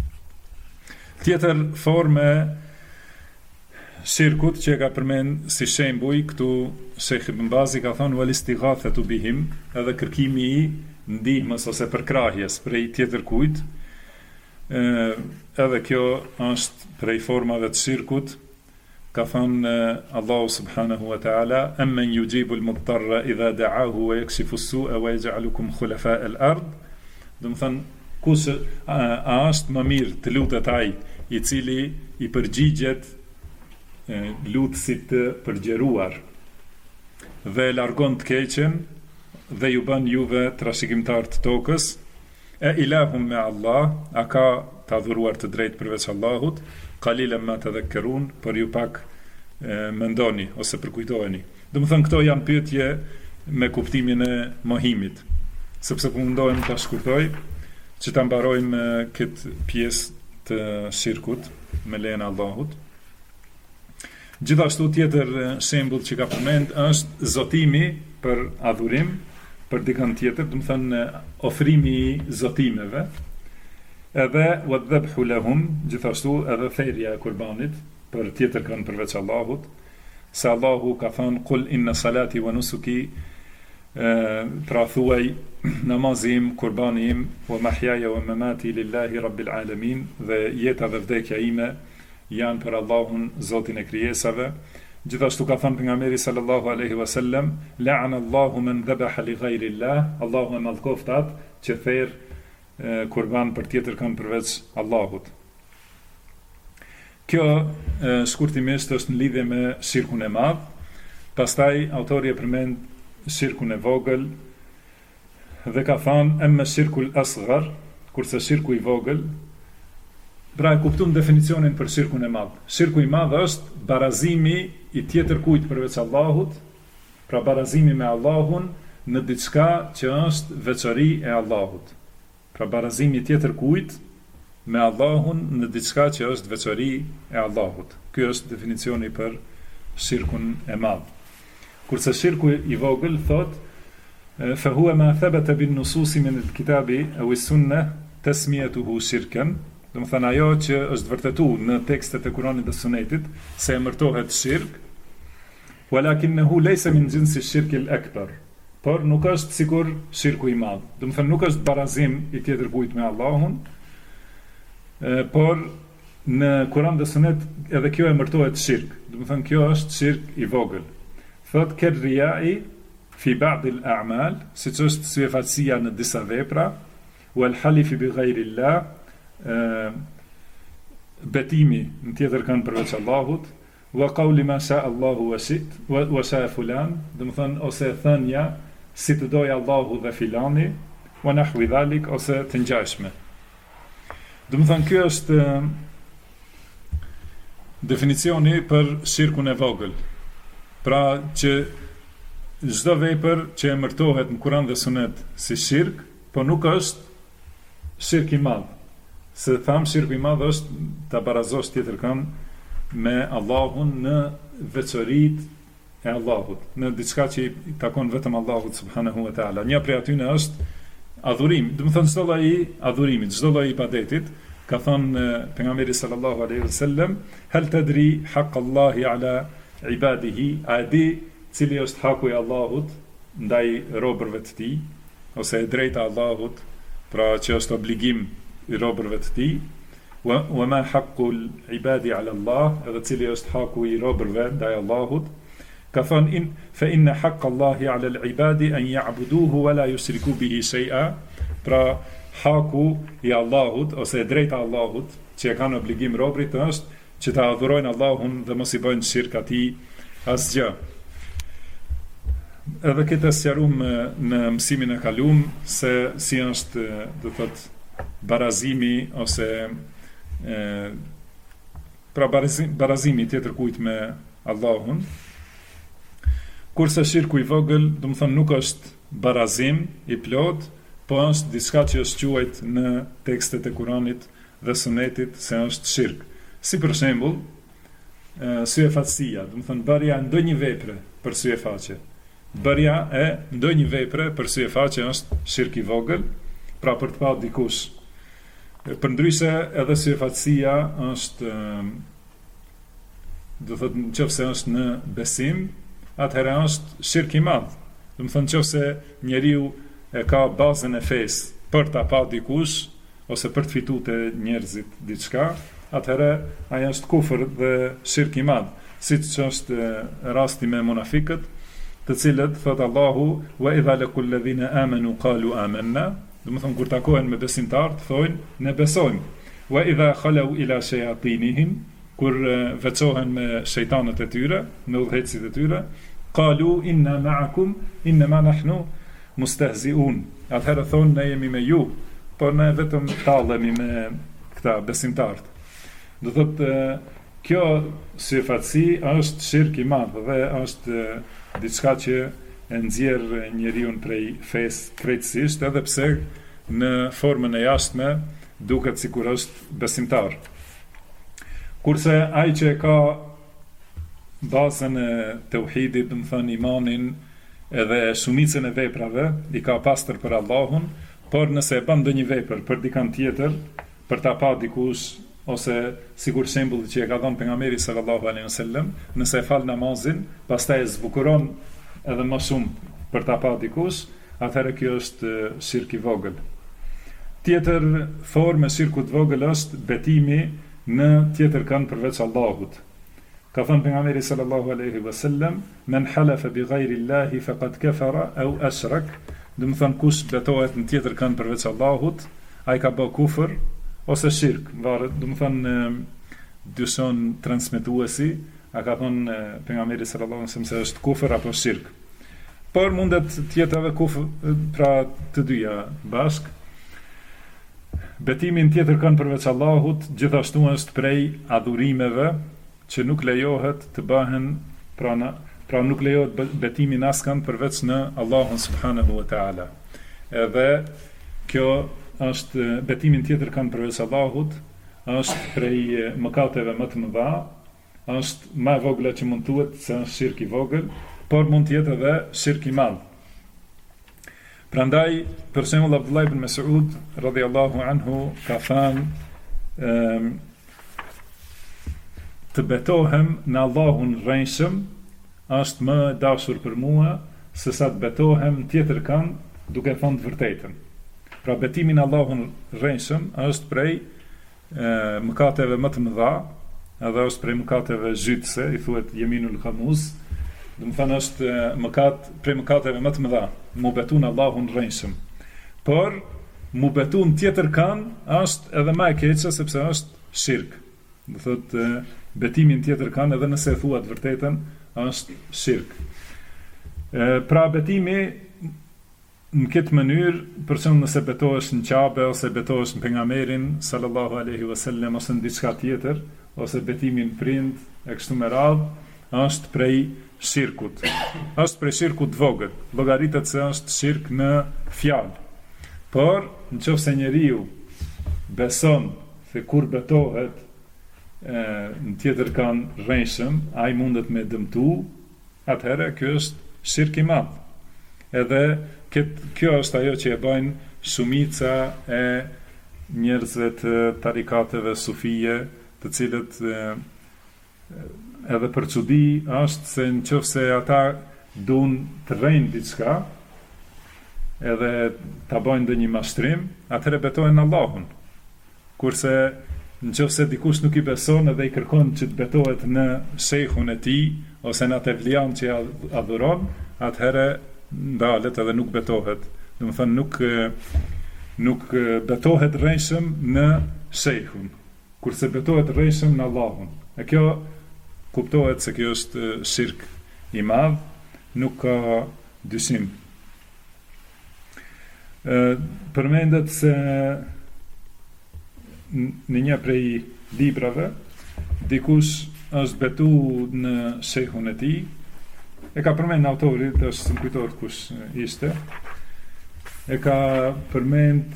Tjetër formë shirkut që e ka përmend si shembuj këtu Sheikh Ibn Bazi ka thënë wal istighathatu bihim, edhe kërkimi i ndihmës ose përkrahjes prej tjetër kujt, edhe kjo është prej formave të shirkut. Ka thënë Allahu subhanahu wa ta'ala, amman yujibu al-mudtarra idha da'ahu wa yakshifu as-su'a wa yaj'alukum khulafa'a al-ard. Do të thënë, kush është më mirë të lutet ai i cili i përgjigjet lutësit të përgjeruar dhe largon të keqen dhe ju bën juve trashëgimtar të tokës, e ilahum me Allah, a ka të adhuruar të drejt përveç Allahut, qalilan ma tadhakkarun, por ju pak mendoni ose përkujtoheni. Do të thënë, këto janë pyetje me kuptimin e mohimit, sepse po mundohem ta shkurtoj që ta mbarojmë këtë pjesë të shirkut me lejen e Allahut. Gjithashtu tjetër shembull që ka përmend është zotimi për adhurim për dikën tjetër, do të thënë ofrimi i zotimeve, edhe wadhabhu lahum, gjithashtu edhe therrja e kurbanit për tjetër kanë përveç Allahut, se Allahu ka thënë qul inna salati wa nusuki, pra thuaj namazim, kurbanim, wa mahyaja wa mamati lillahi rabbil alamin, dhe jeta dhe vdekja ime janë për Allahun, Zotin e krijesave. Gjithashtu ka thënë pejgamberi sallallahu alaihi wasallam, la'ana Allahu man dhabaha li ghayri Allah, Allahu e mallkoft atë që therr kurban për tjetër kanë përveç Allahut. Kjo shkurtimisht është në lidhje me shirkun e madh. Pastaj autori e përmend shirkun e vogël dhe ka thënë amma shirkul asghar, kurse shirku i vogël, pra e kuptum definicionin për shirkun e madh. Shirku i madh është barazimi i tjetër kujt përveç Allahut, pra barazimi me Allahun në diçka që është veçori e Allahut. Pra barazimi tjetër kujt me Allahun në diçka që është veçori e Allahut. Ky është definicioni për shirkun e madh. Kurse shirku i vogël thot fa huwa ma thabata bin nusus min al-kitabi aw as-sunnah tasmiyatuhu shirkan, do të thënë ajo që është vërtetuar në tekstet e Kuranit dhe Sunetit se emërtohet shirk, walakinnahu laysa min jinsi shirk al-akbar, por nuk është sikur shirku i madh. Do të thënë nuk është barazim i tjetërkujt me Allahun, por në Kuran dhe Sunet edhe kjo emërtohet shirk. Do të thënë kjo është shirk i vogël. Thot kerriai fi ba'd al-a'mal, siç është syefaqësia në disa vepra, wal halifi bi ghayri Allah, betimi në tjetër kanë përveç Allahut, wa qawli ma sha Allahu wa shit wa sha fulan, do të thënë ose thënia si të dojë Allahu dhe filani, wa nahwi dhalik, ose të ngjashme. Do të thënë kjo është definicioni për shirkun e vogël. Pra që çdo vepër që emërtohet në Kur'an dhe Sunet si shirk, po nuk është shirk i madh. Se tham shirku i madh është ta barazosh tjetër kënd me Allahun në veçoritë e Allahut, në diçka që i takon vetëm Allahut subhanahu wa taala. Një prej atyre është adhurimi. Do të thonë çdo lloj adhurimi, çdo lloj ibadetit, ka thënë pejgamberi sallallahu alaihi wasallam, hal tadri haqq Allahi ala ibadihi, a di cili është haku i Allahut ndaj robërve të tij, ose e drejta e Allahut, pra që është obligim i robërve të tij, wa ma haqqul ibadi ala Allah, edhe cili është haku i robërve ndaj Allahut. Ka thënë fa inna haqq Allahi ala al-ibadi an ya'buduhu wa la yushriku bihi shay'a, pra haku i Allahut ose e drejta e Allahut që e kanë obligim robrit është që ta adhurojnë Allahun dhe mos i bëjnë shirk atij asgjë. Edhe këtë sqaruam në mësimin e kaluam se si është, do të thotë, barazimi ose pra barazimi tjetër kujt me Allahun. Kurse shirku i vogël, do të thonë, nuk është barazim i plot, po është diçka që është quajt në tekstet e Kuranit dhe Sunetit se është shirk. Si për shembull, syefaqësia, do të thonë bërja e ndonjë vepre për syefaqe. Bërja e ndonjë vepre për syefaqe është shirk i vogël, pra për të pa dikush. Përndryshe edhe syefaqësia është, do të thotë, nëse është në besim, atëherë është shirk i madh. Do të thonë nëse njeriu e ka bazën e fesë për ta pa dikush ose për të fituar te njerëzit diçka, atëherë ai është kufër dhe shirk i madh, siç është rasti me munafiqët, të cilët thot Allahu wa idha laqul ladhina amanu qalu amanna, do të thonë kur takohen me besimtarët thonë ne besojmë. Wa idha khalu ila shayatinihim, kur veçohen me shejtanët e tyre, me udhëhecit e tyre, qalu inna ma'akum inma nahnu mustahzi'un. Atëherë thonë ne jemi me ju, por ne vetëm tallemi me këta besimtarët. Do thotë kjo syfaqësi është shirk i madh dhe është diçka që e nxjerr njeriu prej fesë krejtësisht, edhe pse në formën e jashtme duket sikur është besimtar. Kurse ai që ka bazën e tauhidit, do të thonë imanin edhe shumicën e veprave, i ka pastër për Allahun, por nëse e bën ndonjë vepër për dikant tjetër, për ta pa dikush, ose sikur shembulli që e ka dhënë pejgamberi sallallahu alaihi wasallam, nëse e fal namazin, pastaj e zbukuron edhe më shumë për ta pa dikush, atëherë kjo është shirk i vogël. Tjetër formë e shirkut vogël është betimi në tjetër kënd përveç Allahut. Ka thënë pejgamberi sallallahu alaihi wasallam, men halafa bi ghayri Allahi faqad kafara aw ashrak, do të thonë kush betohet në tjetër kënd përveç Allahut, ai ka bë kufër ose shirk, varet, do të thonë dyshon transmetuesi, a ka thënë pejgamberi sallallahu alaihi wasallam se është kufër apo shirk. Por mundet të jetë edhe kufër, pra të dyja bashk. Betimin tjetër kënd përveç Allahut gjithashtu është prej adhurimeve që nuk lejohet të bëhen, pra nuk lejohet betimin askënd përveç në Allahun subhanahu wa taala. Edhe kjo është betimin tjetër kënd përveç Allahut, është prej mëkateve më të mëdha, është më e vogla që mund thuhet se është shirk i vogël, por mund të jetë edhe shirk i madh. Prandaj, për shembull Abdullah ibn Mas'ud radhiyallahu anhu ka thënë të betohem në Allahun rrejshëm është më dashur për mua se sa të betohem tjetër kanë duke thënë të vërtetën. Pra betimi në Allahun rrejshëm është prej mëkateve më të mëdha, edhe është prej mëkateve zhytëse, i thuhet yeminul khamuz. Do të thënë është mëkat prej mëkateve më të mëdha, mu betu në Allahun rrejshëm. Por mu betu në tjetër kanë është edhe më e keqe sepse është shirk. Do thotë betimin tjetër kanë edhe nëse e thua të vërtetën është shirk. Pra betimi në këtë mënyrë, për shembull nëse betohesh në Kabe ose betohesh në pejgamberin sallallahu alaihi wasallam ose në diçka tjetër, ose betimin prind e kështu me radhë, është prej shirkut. Është prej shirkut vogël. Llogaritet se është shirk në fjalë. Por nëse njeriu beson se kur betohet në tjetër kanë rrejshëm, ai mundet me dëmtu, atëherë kjo është shirk i madh. Edhe kjo është ajo që e bëjnë shumica e njerëzve të tarikateve sufije, të cilët edhe për çudi është se nëse ata duan të rrejnë diçka, edhe ta bëjnë ndonjë mashtrim, atëherë betojnë Allahun. Kurse nëse dikush nuk i beson edhe i kërkon që të betohet në shejhun e tij ose në atë vlian që adhuron, atëherë ndalet edhe nuk betohet. Do të thënë nuk betohet rrejshëm në shejhun, kurse betohet rrejshëm në Allahun. E kjo kuptohet se kjo është shirk i madh, nuk ka dyshim. Përmendet se në një prej librave dikush është betu në shejhun e tij, e ka përmend autori, është më kujtohet kush ishte, e ka përmend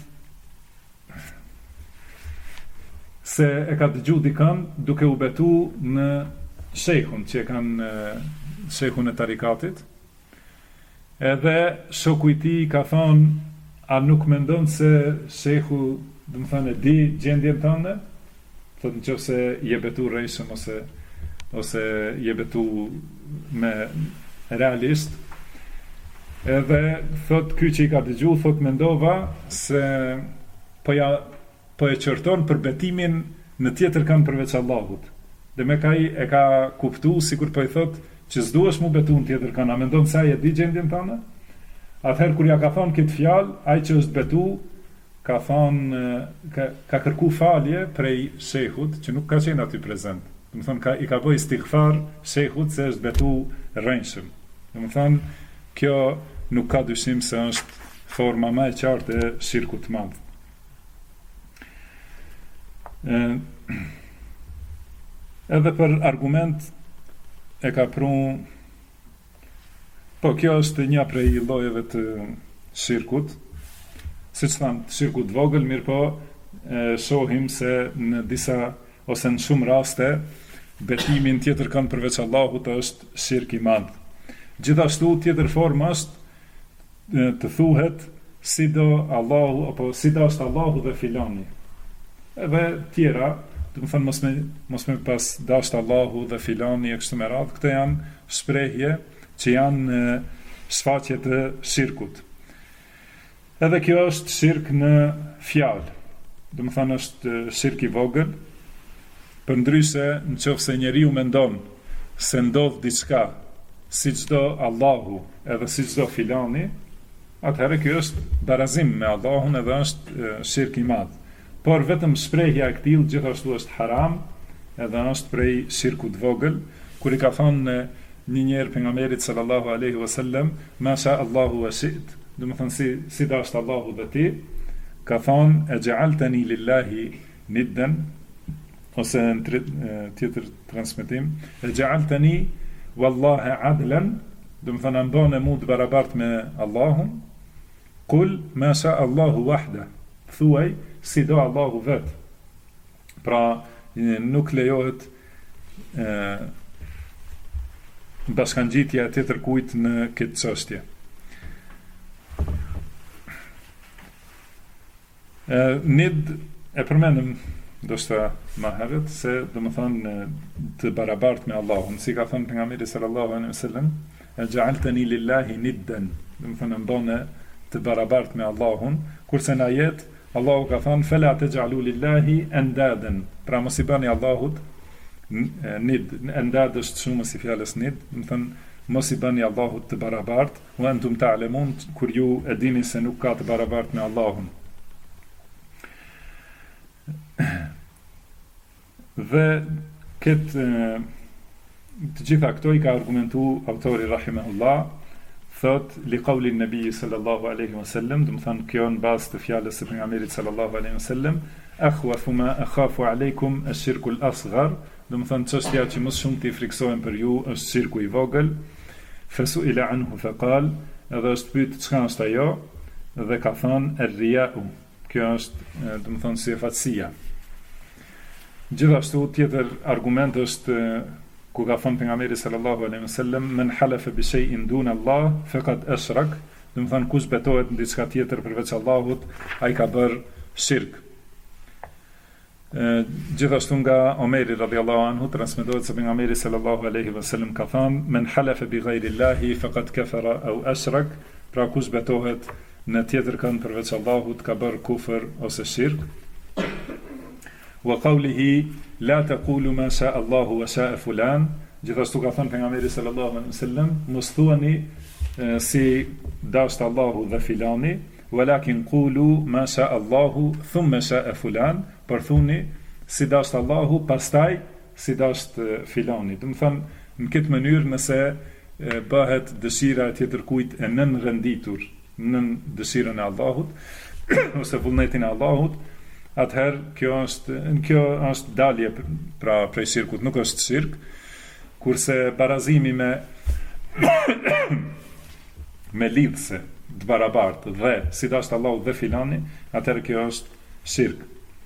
se e ka dëgju dikën duke u betu në shejhun që e kanë shejhun e tarikatit, edhe shoku i tij ka thonë, a nuk mendon se shejhu, do të thënë, di gjendjen tënde? Thotë nëse je betu rrejshëm ose je betu me realist, edhe thot ky që i ka dëgju, thot mendova se po e qërton për betimin në tjetër kanë përveç Allahut. Dhe me ka e ka kuptu, sikur po i thot që s'duhesh mu betu në tjetër kanë, a mendon se ai e di gjendjen tënde? Atëherë kur ja ka thonë këtë fjalë, ai që është betu ka thonë ka kërku falje prej shejhut që nuk ka qenë aty prezent. Do të thonë i ka bëj istighfar shejhut se është betu rrejshëm. Do të thonë kjo nuk ka dyshim se është forma më e qartë e shirkut të madh. Edhe për argument e ka prun, po kjo është një prej llojeve të shirkut, siç thamë, shirkut vogël, mirë po shohim se në disa ose në shumë raste betimin tjetër kanë përveç Allahut është shirk i madh. Gjithashtu tjetër formë është të thuhet si do Allahu apo si do është Allahu dhe filani. Edhe tjera, do të thonë mos me pas dashur Allahu dhe filani e kështu me radhë, këto janë shprehje që janë shfaqje të shirkut. Edhe kjo është shirk në fjalë. Do të thonë është shirk i vogël. Përndryshe, nëse njeriu mendon se ndodh diçka si çdo Allahu edhe si çdo filani, atëherë kjo është barazim me Allahun edhe është shirk i madh. Por vetëm shprehja e këtij gjithashtu është haram, edhe është prej shirkut vogël, kur i ka thonë një njerë pejgamberit sallallahu alaihi wasallam, ma sha Allahu wa shi't, do të thonë si dashur Allahu dhe ti, ka thonë e ja'altani lillahi niddan, ose në tjetër transmetim, e ja'altani wallahi adlan, do të thonë mbon e mu të barabart me Allahun, kul ma sha Allahu wahda, thuaj si do Allahu vet. Pra nuk lejohet bashkangjitja e tjetër kujt në këtë çështje. Nid e përmendëm ndoshta më herët se domethënë të barabart me Allahun, si ka thënë pejgamberi sallallahu alaihi wasallam, "Ja'altani lillahi niddan", domethënë mbone të barabart me Allahun, kurse në ajet Allahu ka thënë "Fela taj'alu lillahi andadan", pra mos I bani Allahut nid, andad është shumë si fjalës nid, domethënë mos I bani Allahut të barabart, wa antum ta'lamun, kur ju e dini se nuk ka të barabart me Allahun. Dhe të gjitha këto I ka argumentu autori rahimahullah, thot li qauli nabi sallallahu alaihi wasallam, do të thonë kjo në bazë të fjalës së pejgamberit sallallahu alaihi wasallam, akhwafu ma akhafu aleikum ash-shirku al-asghar, do të thonë çështja që më shumë t'i friksohem për ju është shirku I vogël. Fasu'ila anhu faqal, edhe është pyet çka është ajo dhe ka thënë ar-riya'u, kjo është do të thonë si fatësia. Gjithashtu tjetër argument është ku ka thënë pejgamberi sallallahu alaihi wasallam men halafa bi shay'in dun Allah faqad ashrak, do të thonë kush betohet në diçka tjetër përveç Allahut, ai ka bërë shirk. Gjithashtu nga Omeri radhiyallahu anhu transmetohet se pejgamberi sallallahu alaihi wasallam ka thënë men halafa bi ghayri Allahi faqad kafara aw ashrak, pra kush betohet në tjetër kënd përveç Allahut ka bërë kufër ose shirk. Wa qawlihi la taqulu ma sha'a Allahu wa sha'a fulan, gjithashtu ka thënë pejgamberi sallallahu alaihi wasallam mos thuani si dashte Allahu dhe filani, walakin qulu ma sha'a Allahu thumma sha'a fulan, por thuni si dashte Allahu pastaj si dashte filani. Do të thonë në këtë mënyrë nëse bëhet dëshira e tjetërkujt e nën renditur nën dëshirën e Allahut ose vullnetin e Allahut, atëherë kjo është dalje pra prej shirkut, nuk është shirk, kurse barazimi me lidhse të barabartë dhe si dashte Allahu dhe filani, atëherë kjo është shirk.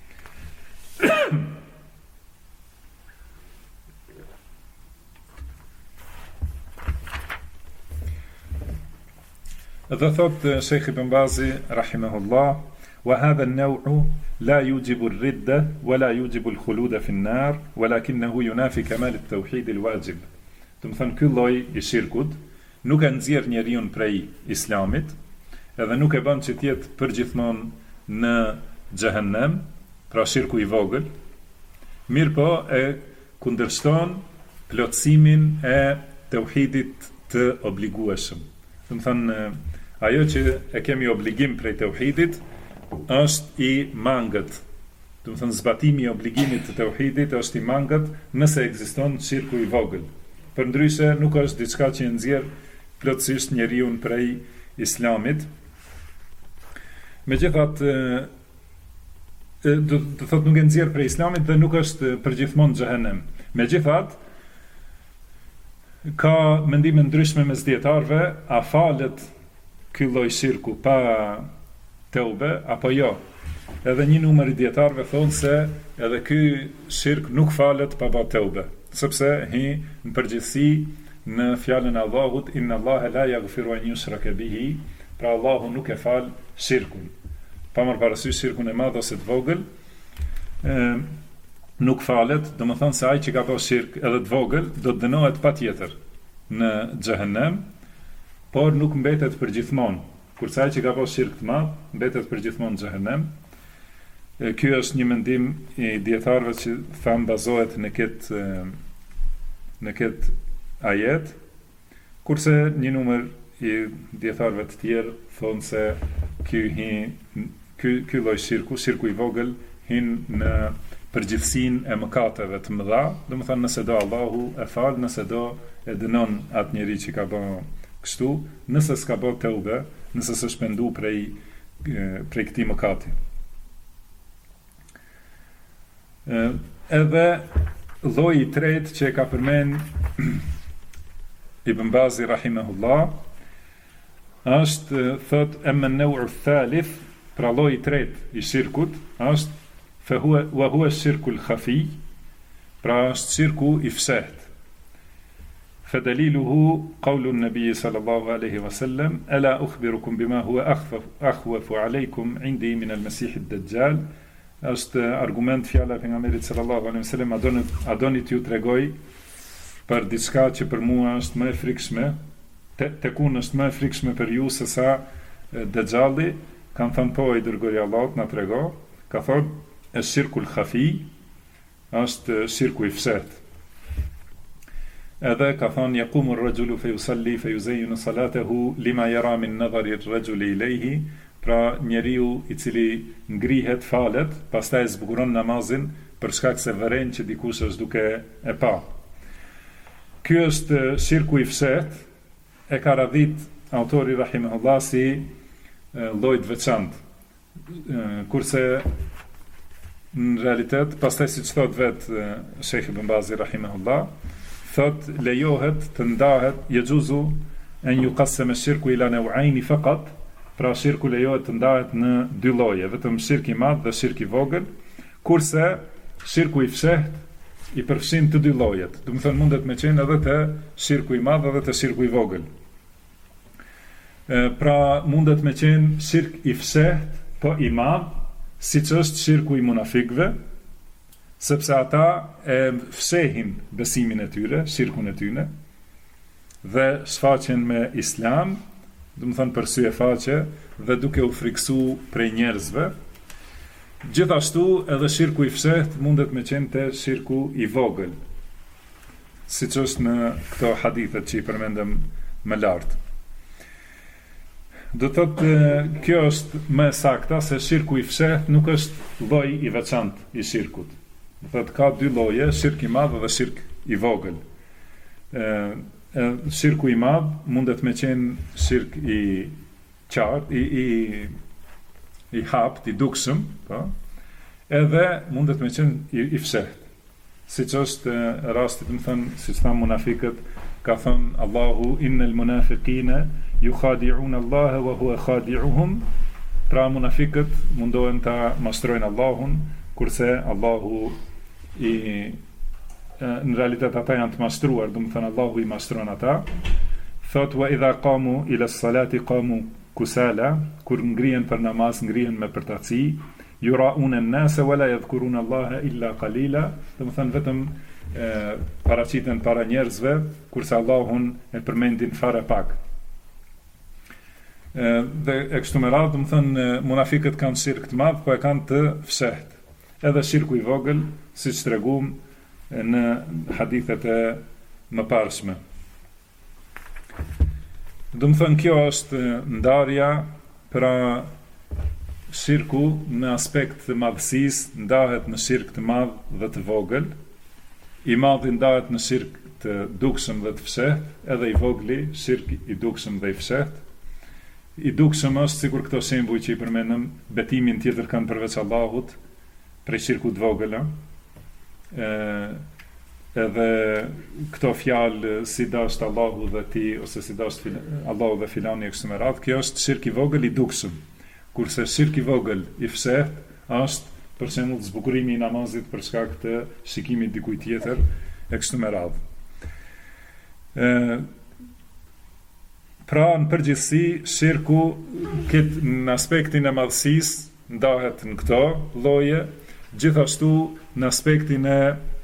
Dhe thot Sheikh Ibn Bazi rahimahullah, wa hadha an-naw'u la yujibu ar-ridda wa la yujibu al-khuluda fi an-nar walakinahu yunafi kamal at-tawhid al-wajib. Do të thonë ky lloj I shirkut nuk e nxjerr njeriu prej islamit, edhe nuk e bën që të jetë përgjithmonë në xhehenem, pra shirku I vogël, mirë po e kundërshton plotësimin e tauhidit të obligueshëm. Do të thonë ajo që e kemi obligim prej tauhidit është I mangët. Do të thonë zbatimi I obligimit të tauhidit është I mangët nëse ekziston shirku I vogël. Përndryshe nuk është diçka që nxjerr plotësisht njeriu prej islamit. Megjithatë do të thotë nuk e nxjerr prej islamit dhe nuk është përgjithmonë xhehenem. Megjithatë ka mendime ndryshme mes dietarëve, a falet ky lloj shirku pa teube apo jo. Edhe një numër I dietarëve thonë se edhe ky shirk nuk falet pa bërë teube, sepse hi në përgjithësi në fjalën e Allahut inna Allaha la yaghfiru an yushraka bihi, pra Allahu nuk e fal shirkun. Pa marrë parasysh shirkun e madh ose të vogël, nuk falet, domethënë se ai që ka bërë shirk edhe të vogël do të dënohet patjetër në xhehenem, por nuk mbetet përgjithmonë. Kurse ai që ka bërë shirk të madh mbetet përgjithmonë në xhehenem. Ky është një mendim I dietarëve që thanë bazohet në këtë ajet, kurse një numër I dietarëve të tjerë thonë se ky lloj shirku I vogël hin në përgjithsinë e mëkateve të mëdha, domethënë nëse do Allahu e fal, nëse do e dënon atë njeri që ka bërë kështu, nëse s'ka bërë teube, nëse s'është shpendu prej këtij mëkati. Edhe lloji I tretë që ka përmend Ibn Bazi rahimahullah është thot amma an-naw'u ath-thalith, pra lloji I tretë I shirkut është wa huwa ash-shirku al-khafi, pra është shirku I fshehtë. فدليله قول النبي صلى الله عليه وسلم ألا أخبركم بما هو أخوف عليكم عندي من المسيح الدجال. Është argument fjala e pejgamberit sallallahu alaihi wasallam, a doni t'ju tregoj për diçka që për mua është më e frikshme, tekun është më e frikshme për ju se sa Dejjalli. Kanë thënë po, i dërgoi Allahut na trego. Ka thënë es-shirkul khafi, është shirku i fshehtë. Edhe ka thënë yaqumu ar-rajulu fa yusalli fa yuzayyinu salatahu lima yara min nadhari ar-rajuli ilayhi. Pra njeriu i cili ngrihet, falet, pastaj zbukuron namazin për shkak se vëren që dikush është duke e pa. Ky është shirku i fshehtë, e ka radhit autori rahimahullah si lloj të veçantë. Kurse në realitet, pastaj siç thot vetë Sheikh Ibn Bazi rahimahullah, thot lejohet të ndahet yajuzu an yuqassama ash-shirku ila naw'ayn faqat. Pra shirku lejohet të ndahet në dy lloje, vetëm shirk i madh dhe shirk i vogël, kurse shirku i fshehtë i përfshin të dy llojet. Do të thonë mundet me qenë edhe te shirku i madh edhe te shirku i vogël. Pra mundet me qenë shirk i fshehtë, po i madh, siç është shirku i munafikëve, sepse ata e fshehin besimin e tyre, shirkun e tyre, dhe shfaqen me islam, do të thonë për sy e faqe dhe duke u friksu prej njerëzve. Gjithashtu edhe shirku i fshehtë mundet me qenë te shirku i vogël, siç është në këto hadithet që i përmendëm më lart. Do të thotë kjo është më e sakta se shirku i fshehtë nuk është lloj i veçantë i shirkut. Do thotë ka dy lloje, shirk i madh dhe shirk i vogël. Shirku i madh mundet me qenë shirk i qartë, i hapt, i dukshëm, po, edhe mundet me qenë i fshehtë. Siç është rasti, do të thënë, siç thanë munafiqët, ka thënë Allahu innal munafiqina yukhadi'una Allah wa huwa khadi'uhum. Pra munafiqët mundohen ta mastrojnë Allahun, kurse Allahu në realitet ata janë të mastruar, do të thënë Allahu i mastron ata. Thot wa idha qamu ila as-salati qamu kusala, kur ngrihen për namaz ngrihen me përtaci, yura'una an-nasa wa la yadhkuruna Allaha illa qalila, do të thënë vetëm paraqiten para njerëzve, kurse Allahun e përmendin fare pak. Dhe e kështu me radhë, do të thënë munafiqët kanë shirk të madh, po e kanë të fshehtë. Edhe shirku i vogël, siç treguam në hadithet e mëparshme. Do të thënë kjo është ndarja, pra shirku në aspekt të madhësisë ndahet në shirk të madh dhe të vogël. I madhi ndahet në shirk të dukshëm dhe të fshehtë, edhe i vogli shirk i dukshëm dhe i fshehtë. I dukshëm është sikur këto shembuj që i përmendëm, betimin tjetër kanë përveç Allahut, prej shirku të vogël, edhe këto fjalë si dasht Allahu dhe ti, ose si dasht Allahu dhe filani e kështu me radhë, kjo është shirk i vogël i dukshëm, kurse shirk i vogël i fshehtë është për shembull zbukurimi i namazit për shkak të shikimit dikujt tjetër e kështu me radhë. Pra në përgjithësi shirku në aspektin e madhësisë ndahet në këto lloje, gjithashtu në aspektin e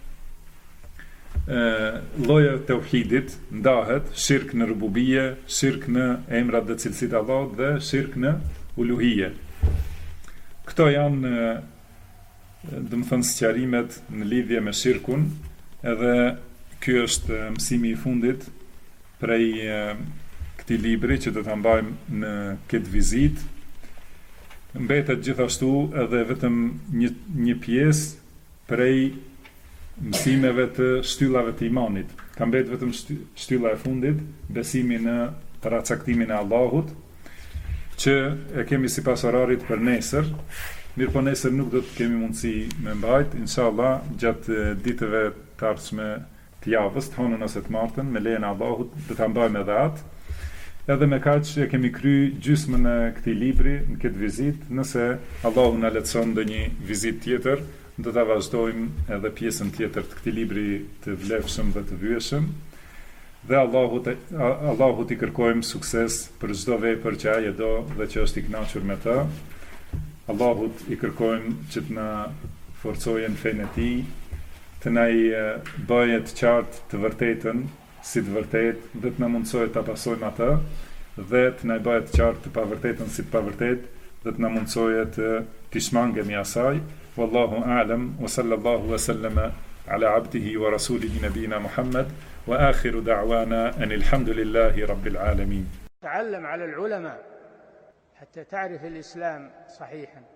lloje të tauhidit ndahet shirk në rububie, shirk në emrat dhe cilësitë e Allahut dhe shirk në uluhije. Këto janë, do të thënë, sqarimet në lidhje me shirkun, edhe ky është mësimi i fundit prej këtij libri që do ta mbajmë në këtë vizitë. Mbetet gjithashtu edhe vetëm një pjesë prej mësimeve të shtyllave të imanit. Ka mbetë vetëm shtylla e fundit, besimi në paracaktimin e Allahut, që e kemi sipas orarit për nesër. Mirë po nesër nuk do të kemi mundësi me mbajt, inshallah gjatë ditëve të ardhshme të javës, të hënën ose të martën, me lejen e Allahut do ta mbajmë edhe atë. Edhe me kaq e kemi kry gjysmën e këtij libri në këtë vizitë. Nëse Allahu na lehtëson ndonjë vizitë tjetër, do ta vazhdojmë edhe pjesën tjetër të këtij libri të vlefshëm dhe të vyeshëm. Dhe Allahu t'i kërkojmë sukses për çdo vepër që ai e do dhe që është i kënaqur me të. Allahut i kërkojmë që të na forcojë në fenë e tij, të na i bëjë të qartë të vërtetën si të vërtetë dhe të na mundsojë ta pasojmë atë, dhe të na i bëjë të qartë të pavërtetën si të pavërtetë dhe të na mundsojë të shmangemi asaj. Wallahu a'lam wa sallallahu wa sallama ala abdihi wa rasulihi nabina Muhammad wa akhiru da'wana anil hamdulillahi rabbil alamin. تعلم على العلماء حتى تعرف الإسلام صحيحا.